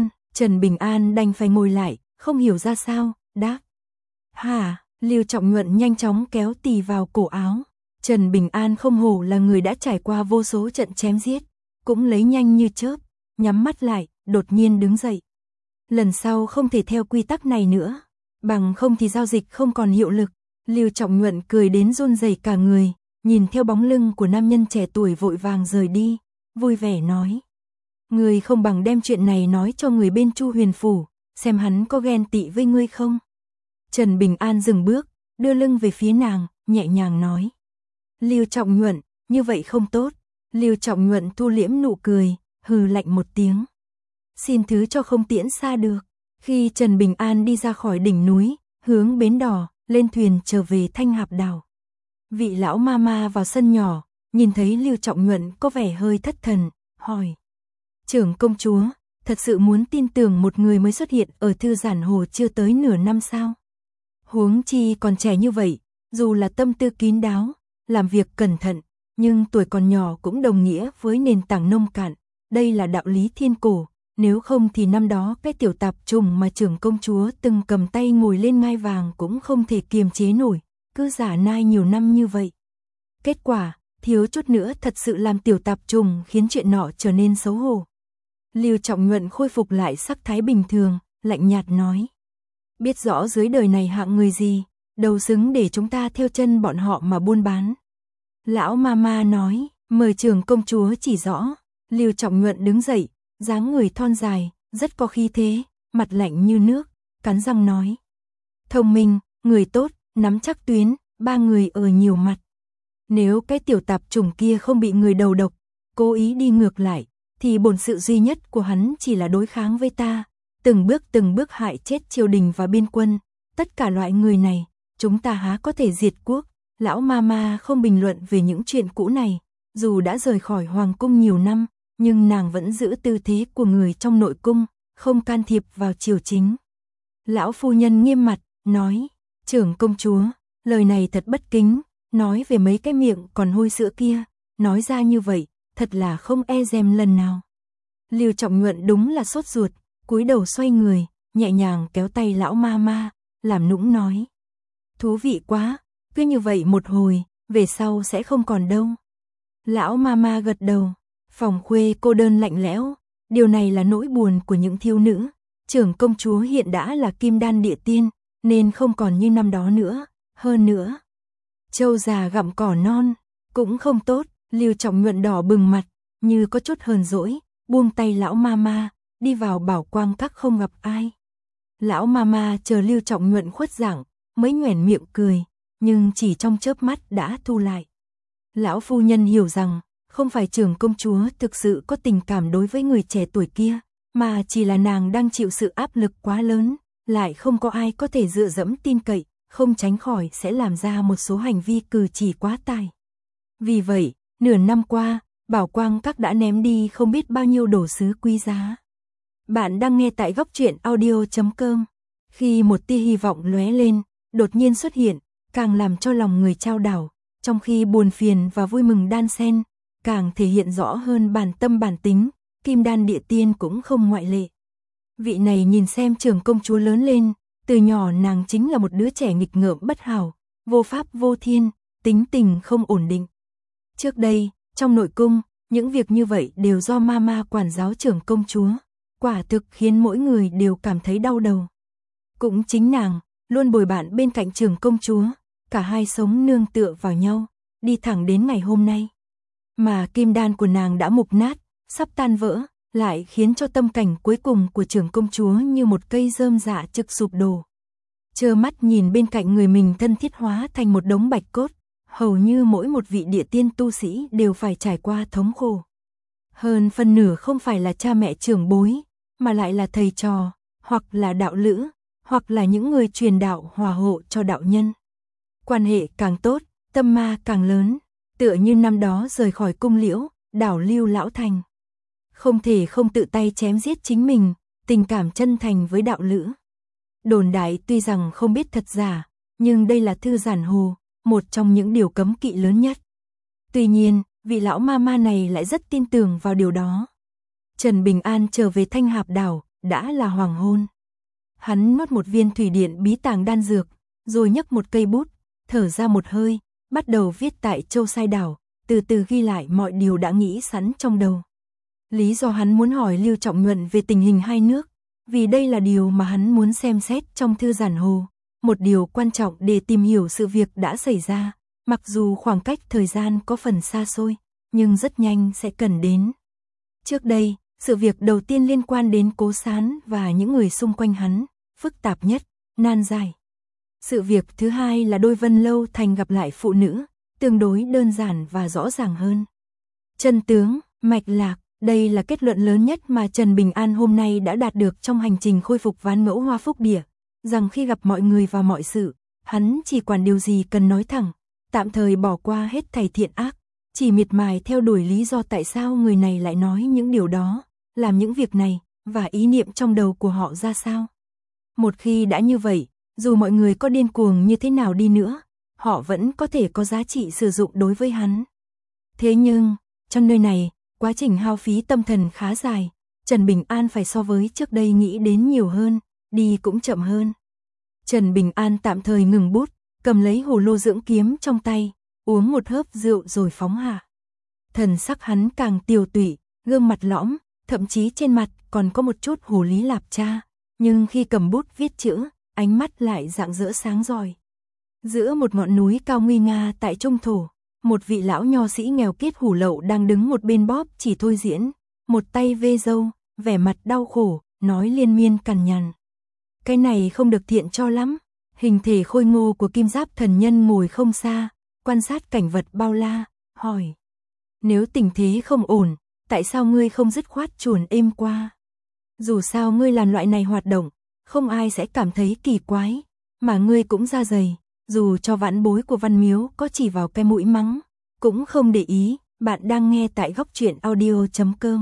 Bình An đành phải ngồi lại, không hiểu ra sao, đáp. Hả, Lưu Trọng Nhuận nhanh chóng kéo tì vào cổ áo. Trần Bình An không hổ là người đã trải qua vô số trận chém giết, cũng lấy nhanh như chớp, nhắm mắt lại, đột nhiên đứng dậy. Lần sau không thể theo quy tắc này nữa, bằng không thì giao dịch không còn hiệu lực. Lưu Trọng Nhuận cười đến run rẩy cả người, nhìn theo bóng lưng của nam nhân trẻ tuổi vội vàng rời đi, vui vẻ nói: "Ngươi không bằng đem chuyện này nói cho người bên Chu Huyền phủ, xem hắn có ghen tị với ngươi không?" Trần Bình An dừng bước, đưa lưng về phía nàng, nhẹ nhàng nói: "Lưu Trọng Nhuận, như vậy không tốt." Lưu Trọng Nhuận thu liễm nụ cười, hừ lạnh một tiếng: "Xin thứ cho không tiễn xa được." Khi Trần Bình An đi ra khỏi đỉnh núi, hướng bến đò, lên thuyền trở về Thanh Hạp Đảo. Vị lão ma ma vào sân nhỏ, nhìn thấy Lưu Trọng Nhuận có vẻ hơi thất thần, hỏi: "Trưởng công chúa, thật sự muốn tin tưởng một người mới xuất hiện ở thư giản hồ chưa tới nửa năm sao? Huống chi còn trẻ như vậy, dù là tâm tư kín đáo, làm việc cẩn thận, nhưng tuổi còn nhỏ cũng đồng nghĩa với nền tảng nông cạn, đây là đạo lý thiên cổ, nếu không thì năm đó cái tiểu tạp trùng mà trưởng công chúa từng cầm tay ngồi lên ngai vàng cũng không thể kiềm chế nổi, cứ giả nai nhiều năm như vậy. Kết quả, thiếu chút nữa thật sự làm tiểu tạp trùng khiến chuyện nọ trở nên xấu hổ." Lưu Trọng Nhuận khôi phục lại sắc thái bình thường, lạnh nhạt nói: "Biết rõ dưới đời này hạng người gì, đầu xứng để chúng ta theo chân bọn họ mà buôn bán." Lão ma ma nói: "Mời trưởng công chúa chỉ rõ." Lưu Trọng Nhuận đứng dậy, dáng người thon dài, rất có khí thế, mặt lạnh như nước, cắn răng nói: "Thông minh, người tốt, nắm chắc tuyến, ba người ở nhiều mặt. Nếu cái tiểu tạp chủng kia không bị người đầu độc, cố ý đi ngược lại, thì bổn sự duy nhất của hắn chỉ là đối kháng với ta, từng bước hại chết triều đình và biên quân, tất cả loại người này, chúng ta há có thể diệt quốc." Lão ma ma không bình luận về những chuyện cũ này, dù đã rời khỏi hoàng cung nhiều năm, nhưng nàng vẫn giữ tư thế của người trong nội cung, không can thiệp vào triều chính. Lão phu nhân nghiêm mặt, nói: "Trưởng công chúa, lời này thật bất kính, nói về mấy cái miệng còn hôi sữa kia, nói ra như vậy, thật là không e dèm lần nào." Lưu Trọng Nhuận đúng là sốt ruột, cúi đầu xoay người, nhẹ nhàng kéo tay lão ma ma, làm nũng nói: "Thú vị quá, cứ như vậy một hồi, về sau sẽ không còn đâu." Lão ma ma gật đầu. Phòng khuê cô đơn lạnh lẽo, điều này là nỗi buồn của những thiếu nữ. Trưởng công chúa hiện đã là kim đan địa tiên, nên không còn như năm đó nữa. Hơn nữa, trâu già gặm cỏ non, cũng không tốt. Lưu Trọng Nhuận đỏ bừng mặt, như có chút hờn dỗi, buông tay lão ma, đi vào bảo quang các không gặp ai. Lão ma chờ Lưu Trọng Nhuận khuất dạng, mới nhoẻn miệng cười, nhưng chỉ trong chớp mắt đã thu lại. Lão phu nhân hiểu rằng, không phải trưởng công chúa thực sự có tình cảm đối với người trẻ tuổi kia, mà chỉ là nàng đang chịu sự áp lực quá lớn, lại không có ai có thể dựa dẫm tin cậy, không tránh khỏi sẽ làm ra một số hành vi cử chỉ quá tài. Vì vậy, nửa năm qua, bảo quang các đã ném đi không biết bao nhiêu đồ sứ quý giá. Bạn đang nghe tại góc truyện audio.com. Khi một tia hy vọng lóe lên, đột nhiên xuất hiện, càng làm cho lòng người chao đảo, trong khi buồn phiền và vui mừng đan xen, càng thể hiện rõ hơn bản tâm bản tính, kim đan địa tiên cũng không ngoại lệ. Vị này nhìn xem trưởng công chúa lớn lên, từ nhỏ nàng chính là một đứa trẻ nghịch ngợm bất hảo, vô pháp vô thiên, tính tình không ổn định. Trước đây, trong nội cung, những việc như vậy đều do mama quản giáo trưởng công chúa, quả thực khiến mỗi người đều cảm thấy đau đầu. Cũng chính nàng, luôn bồi bạn bên cạnh trưởng công chúa, cả hai sống nương tựa vào nhau, đi thẳng đến ngày hôm nay. Mà kim đan của nàng đã mục nát, sắp tan vỡ, lại khiến cho tâm cảnh cuối cùng của trưởng công chúa như một cây rơm rạ trực sụp đổ. Trơ mắt nhìn bên cạnh người mình thân thiết hóa thành một đống bạch cốt, hầu như mỗi một vị địa tiên tu sĩ đều phải trải qua thống khổ. Hơn phân nửa không phải là cha mẹ trưởng bối, mà lại là thầy trò, hoặc là đạo lữ, hoặc là những người truyền đạo hòa hộ cho đạo nhân. Quan hệ càng tốt, tâm ma càng lớn, tựa như năm đó rời khỏi cung Liễu, đảo Lưu Lão Thành. Không thể không tự tay chém giết chính mình, tình cảm chân thành với đạo lữ. Đồn đại tuy rằng không biết thật giả, nhưng đây là thư giản hồ, một trong những điều cấm kỵ lớn nhất. Tuy nhiên, vị lão ma này lại rất tin tưởng vào điều đó. Trần Bình An trở về Thanh Hạp đảo, đã là hoàng hôn. Hắn nuốt một viên thủy điện bí tàng đan dược, rồi nhấc một cây bút, thở ra một hơi, bắt đầu viết tại Châu Sai Đảo, từ từ ghi lại mọi điều đã nghĩ sẵn trong đầu. Lý do hắn muốn hỏi Lưu Trọng Nhuận về tình hình hai nước, vì đây là điều mà hắn muốn xem xét trong thư giản hồ, một điều quan trọng để tìm hiểu sự việc đã xảy ra, mặc dù khoảng cách thời gian có phần xa xôi, nhưng rất nhanh sẽ cần đến. Trước đây, sự việc đầu tiên liên quan đến Cố Sán và những người xung quanh hắn, phức tạp nhất, nan giải. Sự việc thứ hai là đôi Vân Lâu Thành gặp lại phụ nữ, tương đối đơn giản và rõ ràng hơn. Chân tướng, mạch lạc, đây là kết luận lớn nhất mà Trần Bình An hôm nay đã đạt được trong hành trình khôi phục Ván Mẫu Hoa Phúc Địa, rằng khi gặp mọi người và mọi sự, hắn chỉ quản điều gì cần nói thẳng, tạm thời bỏ qua hết thảy thiện ác, chỉ miệt mài theo đuổi lý do tại sao người này lại nói những điều đó, làm những việc này, và ý niệm trong đầu của họ ra sao. Một khi đã như vậy, dù mọi người có điên cuồng như thế nào đi nữa, họ vẫn có thể có giá trị sử dụng đối với hắn. Thế nhưng, trong nơi này, quá trình hao phí tâm thần khá dài, Trần Bình An phải so với trước đây nghĩ đến nhiều hơn, đi cũng chậm hơn. Trần Bình An tạm thời ngừng bút, cầm lấy hồ lô dưỡng kiếm trong tay, uống một hớp rượu rồi phóng hạ. Thần sắc hắn càng tiều tụy, gương mặt lõm, thậm chí trên mặt còn có một chút hồ lý lạp cha, nhưng khi cầm bút viết chữ, ánh mắt lại rạng rỡ sáng rọi. Giữa một ngọn núi cao nguy nga tại Trung Thổ, một vị lão nho sĩ nghèo kiết hủ lậu đang đứng một bên bóp chỉ thôi diễn, một tay vê râu, vẻ mặt đau khổ, nói liên miên cằn nhằn. Cái này không được thiện cho lắm. Hình thể khôi ngô của Kim Giáp Thần Nhân ngồi không xa, quan sát cảnh vật bao la, hỏi. Nếu tình thế không ổn, tại sao ngươi không dứt khoát chuồn êm qua? Dù sao ngươi làm loại này hoạt động, không ai sẽ cảm thấy kỳ quái, mà ngươi cũng da dày, dù cho vãn bối của Văn Miếu có chỉ vào cái mũi mắng, cũng không để ý. Bạn đang nghe tại Góc Truyện Audio.com.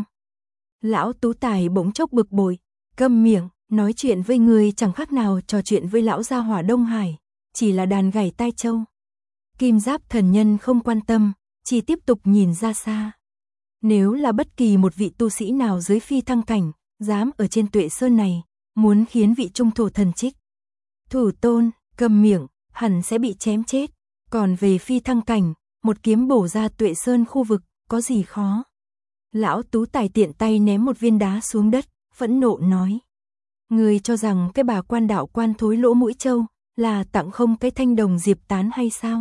Lão Tú Tài bỗng chốc bực bội, câm miệng, nói chuyện với người chẳng khác nào trò chuyện với lão gia hỏa Đông Hải, chỉ là đàn gảy tai trâu. Kim Giáp Thần Nhân không quan tâm, chỉ tiếp tục nhìn ra xa. Nếu là bất kỳ một vị tu sĩ nào dưới phi thăng cảnh, dám ở trên Tuệ Sơn này, muốn khiến vị trung thổ thần trích thủ tôn, câm miệng, hẳn sẽ bị chém chết. Còn về phi thăng cảnh, một kiếm bổ ra Tuệ Sơn khu vực, có gì khó. Lão Tú Tài tiện tay ném một viên đá xuống đất, phẫn nộ nói. Người cho rằng cái bà quan đạo quan thối lỗ mũi trâu, là tặng không cái thanh đồng diệp tán hay sao?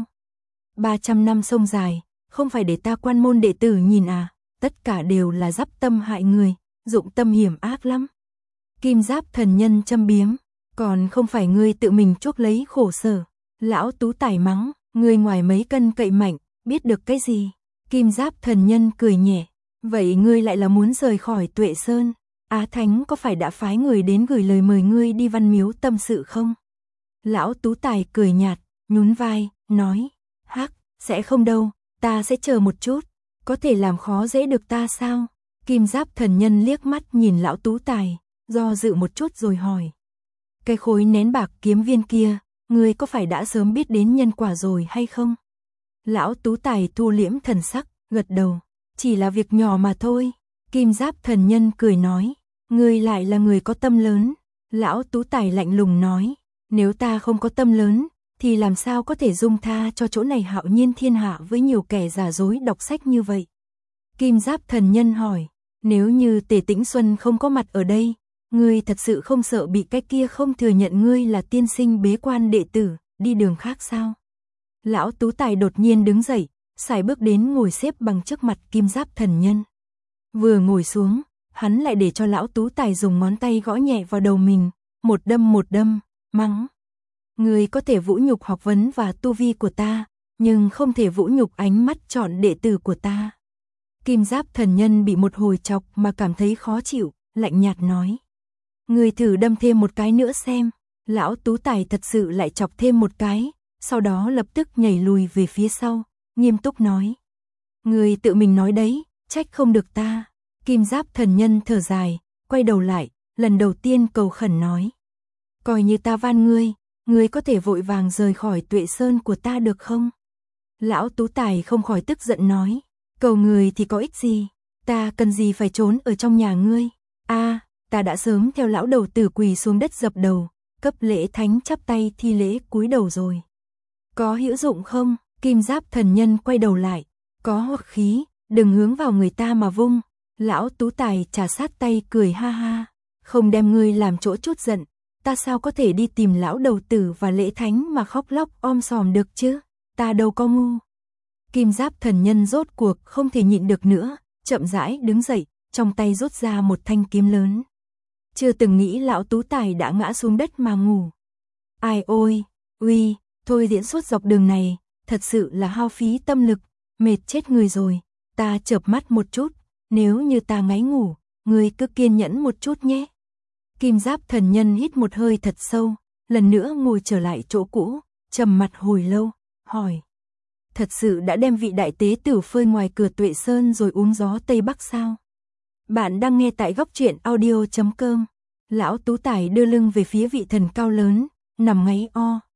300 năm sông dài, không phải để ta quan môn đệ tử nhìn à, tất cả đều là dắp tâm hại người, dụng tâm hiểm ác lắm. Kim Giáp Thần Nhân châm biếm, còn không phải ngươi tự mình chuốc lấy khổ sở. Lão Tú Tài mắng, ngươi ngoài mấy cân cậy mạnh, biết được cái gì? Kim Giáp Thần Nhân cười nhẹ, vậy ngươi lại là muốn rời khỏi Tuệ Sơn? Á Thánh có phải đã phái người đến gửi lời mời ngươi đi Văn Miếu tâm sự không? Lão Tú Tài cười nhạt, nhún vai, nói, hắc, sẽ không đâu, ta sẽ chờ một chút, có thể làm khó dễ được ta sao? Kim Giáp Thần Nhân liếc mắt nhìn Lão Tú Tài, do dự một chút rồi hỏi. Cái khối nén bạc kiếm viên kia, ngươi có phải đã sớm biết đến nhân quả rồi hay không? Lão Tú Tài thu liễm thần sắc, gật đầu, chỉ là việc nhỏ mà thôi. Kim Giáp Thần Nhân cười nói, ngươi lại là người có tâm lớn. Lão Tú Tài lạnh lùng nói, nếu ta không có tâm lớn, thì làm sao có thể dung tha cho chỗ này hạo nhiên thiên hạ với nhiều kẻ giả dối đọc sách như vậy. Kim Giáp Thần Nhân hỏi, nếu như Tề Tĩnh Xuân không có mặt ở đây, ngươi thật sự không sợ bị cái kia không thừa nhận ngươi là tiên sinh bế quan đệ tử, đi đường khác sao? Lão Tú Tài đột nhiên đứng dậy, sải bước đến ngồi xếp bằng trước mặt Kim Giáp Thần Nhân. Vừa ngồi xuống, hắn lại để cho Lão Tú Tài dùng ngón tay gõ nhẹ vào đầu mình, một đâm, mắng. Ngươi có thể vũ nhục học vấn và tu vi của ta, nhưng không thể vũ nhục ánh mắt chọn đệ tử của ta. Kim Giáp Thần Nhân bị một hồi chọc mà cảm thấy khó chịu, lạnh nhạt nói. Ngươi thử đâm thêm một cái nữa xem. Lão Tú Tài thật sự lại chọc thêm một cái, sau đó lập tức nhảy lùi về phía sau, nghiêm túc nói. Ngươi tự mình nói đấy, trách không được ta. Kim Giáp Thần Nhân thở dài, quay đầu lại, lần đầu tiên cầu khẩn nói. Coi như ta van ngươi có thể vội vàng rời khỏi Tuệ Sơn của ta được không? Lão Tú Tài không khỏi tức giận nói. Cầu người thì có ích gì, ta cần gì phải trốn ở trong nhà ngươi? Ta đã sớm theo lão đầu tử quỳ xuống đất dập đầu, cấp lễ thánh chắp tay thi lễ cúi đầu rồi. Có hữu dụng không? Kim Giáp thần nhân quay đầu lại, có hoặc khí, đừng hướng vào người ta mà vung. Lão Tú Tài trà sát tay cười ha ha, không đem ngươi làm chỗ chút giận, ta sao có thể đi tìm lão đầu tử và lễ thánh mà khóc lóc om sòm được chứ, ta đâu có ngu. Kim Giáp thần nhân rốt cuộc không thể nhịn được nữa, chậm rãi đứng dậy, trong tay rút ra một thanh kiếm lớn. Chưa từng nghĩ lão Tú Tài đã ngã xuống đất mà ngủ. Ai ôi, uy, thôi diễn suốt dọc đường này, thật sự là hao phí tâm lực, mệt chết người rồi, ta chợp mắt một chút, nếu như ta ngáy ngủ, ngươi cứ kiên nhẫn một chút nhé. Kim Giáp thần nhân hít một hơi thật sâu, lần nữa ngồi trở lại chỗ cũ, trầm mặt hồi lâu, hỏi. Thật sự đã đem vị đại tế tử phơi ngoài cửa Tuệ Sơn rồi uống gió Tây Bắc sao? Bạn đang nghe tại góc truyện audio.com. Lão Tú Tài đưa lưng về phía vị thần cao lớn, nằm ngáy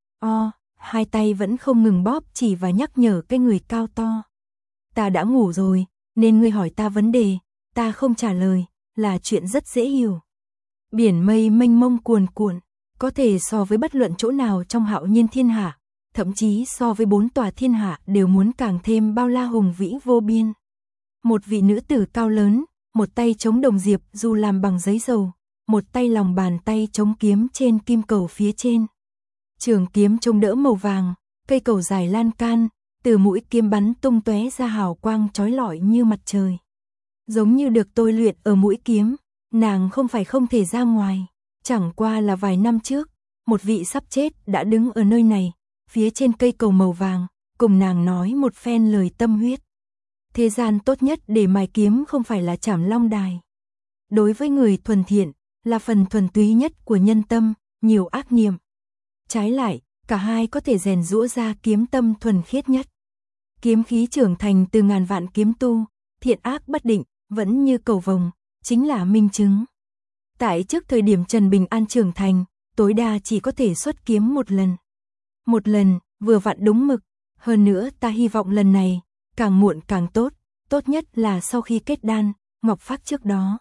o, hai tay vẫn không ngừng bóp chỉ và nhắc nhở cái người cao to. Ta đã ngủ rồi, nên ngươi hỏi ta vấn đề, ta không trả lời, là chuyện rất dễ hiểu. Biển mây mênh mông cuồn cuộn, có thể so với bất luận chỗ nào trong hạo nhiên thiên hạ, thậm chí so với 4 tòa thiên hạ đều muốn càng thêm bao la hùng vĩ vô biên. Một vị nữ tử cao lớn, một tay chống đồng diệp dù làm bằng giấy dầu, một tay lòng bàn tay chống kiếm trên kim cầu phía trên. Trường kiếm chống đỡ màu vàng, cây cầu dài lan can, từ mũi kiếm bắn tung tóe ra hào quang chói lọi như mặt trời. Giống như được tôi luyện ở mũi kiếm, nàng không phải không thể ra ngoài, chẳng qua là vài năm trước, một vị sắp chết đã đứng ở nơi này, phía trên cây cầu màu vàng, cùng nàng nói một phen lời tâm huyết. Thế gian tốt nhất để mài kiếm không phải là Trảm Long Đài. Đối với người thuần thiện, là phần thuần túy nhất của nhân tâm, nhiều ác niệm. Trái lại, cả hai có thể rèn giũa ra kiếm tâm thuần khiết nhất. Kiếm khí trưởng thành từ ngàn vạn kiếm tu, thiện ác bất định, vẫn như cầu vồng, chính là minh chứng. Tại trước thời điểm Trần Bình An trưởng thành, tối đa chỉ có thể xuất kiếm một lần. Một lần, vừa vặn đúng mực, hơn nữa ta hy vọng lần này, càng muộn càng tốt, tốt nhất là sau khi kết đan, ngọc phác trước đó.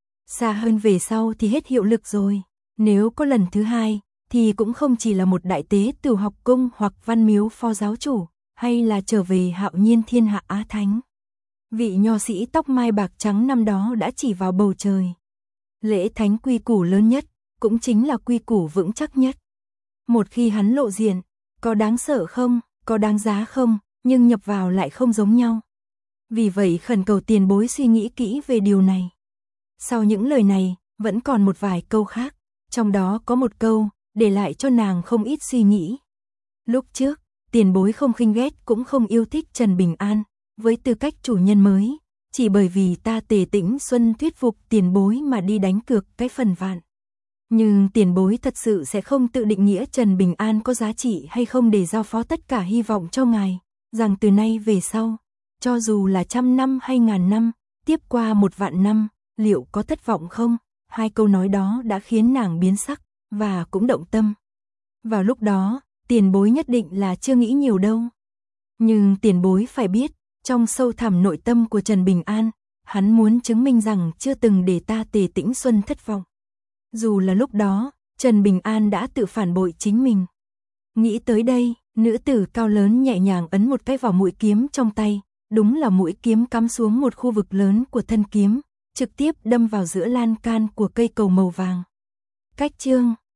Xa hơn về sau thì hết hiệu lực rồi, nếu có lần thứ hai, thì cũng không chỉ là một đại tế tử học cung hoặc văn miếu phó giáo chủ, hay là trở về hạo nhiên thiên hạ Á Thánh. Vị nho sĩ tóc mai bạc trắng năm đó đã chỉ vào bầu trời. Lễ thánh quy củ lớn nhất, cũng chính là quy củ vững chắc nhất. Một khi hắn lộ diện, có đáng sợ không, có đáng giá không, nhưng nhập vào lại không giống nhau. Vì vậy khẩn cầu tiền bối suy nghĩ kỹ về điều này. Sau những lời này, vẫn còn một vài câu khác, trong đó có một câu, để lại cho nàng không ít suy nghĩ. Lúc trước, tiền bối không khinh ghét cũng không yêu thích Trần Bình An, với tư cách chủ nhân mới, chỉ bởi vì ta Tề Tĩnh Xuân thuyết phục tiền bối mà đi đánh cược cái phần vạn. Nhưng tiền bối thật sự sẽ không tự định nghĩa Trần Bình An có giá trị hay không để giao phó tất cả hy vọng cho ngài, rằng từ nay về sau, cho dù là 100 năm hay ngàn năm, tiếp qua 1 vạn năm, liệu có thất vọng không? Hai câu nói đó đã khiến nàng biến sắc, và cũng động tâm. Vào lúc đó, tiền bối nhất định là chưa nghĩ nhiều đâu. Nhưng tiền bối phải biết, trong sâu thẳm nội tâm của Trần Bình An, hắn muốn chứng minh rằng chưa từng để ta Tề Tĩnh Xuân thất vọng. Dù là lúc đó, Trần Bình An đã tự phản bội chính mình. Nghĩ tới đây, nữ tử cao lớn nhẹ nhàng ấn một cái vào mũi kiếm trong tay, đúng là mũi kiếm cắm xuống một khu vực lớn của thân kiếm, trực tiếp đâm vào giữa lan can của cây cầu màu vàng. Cách chương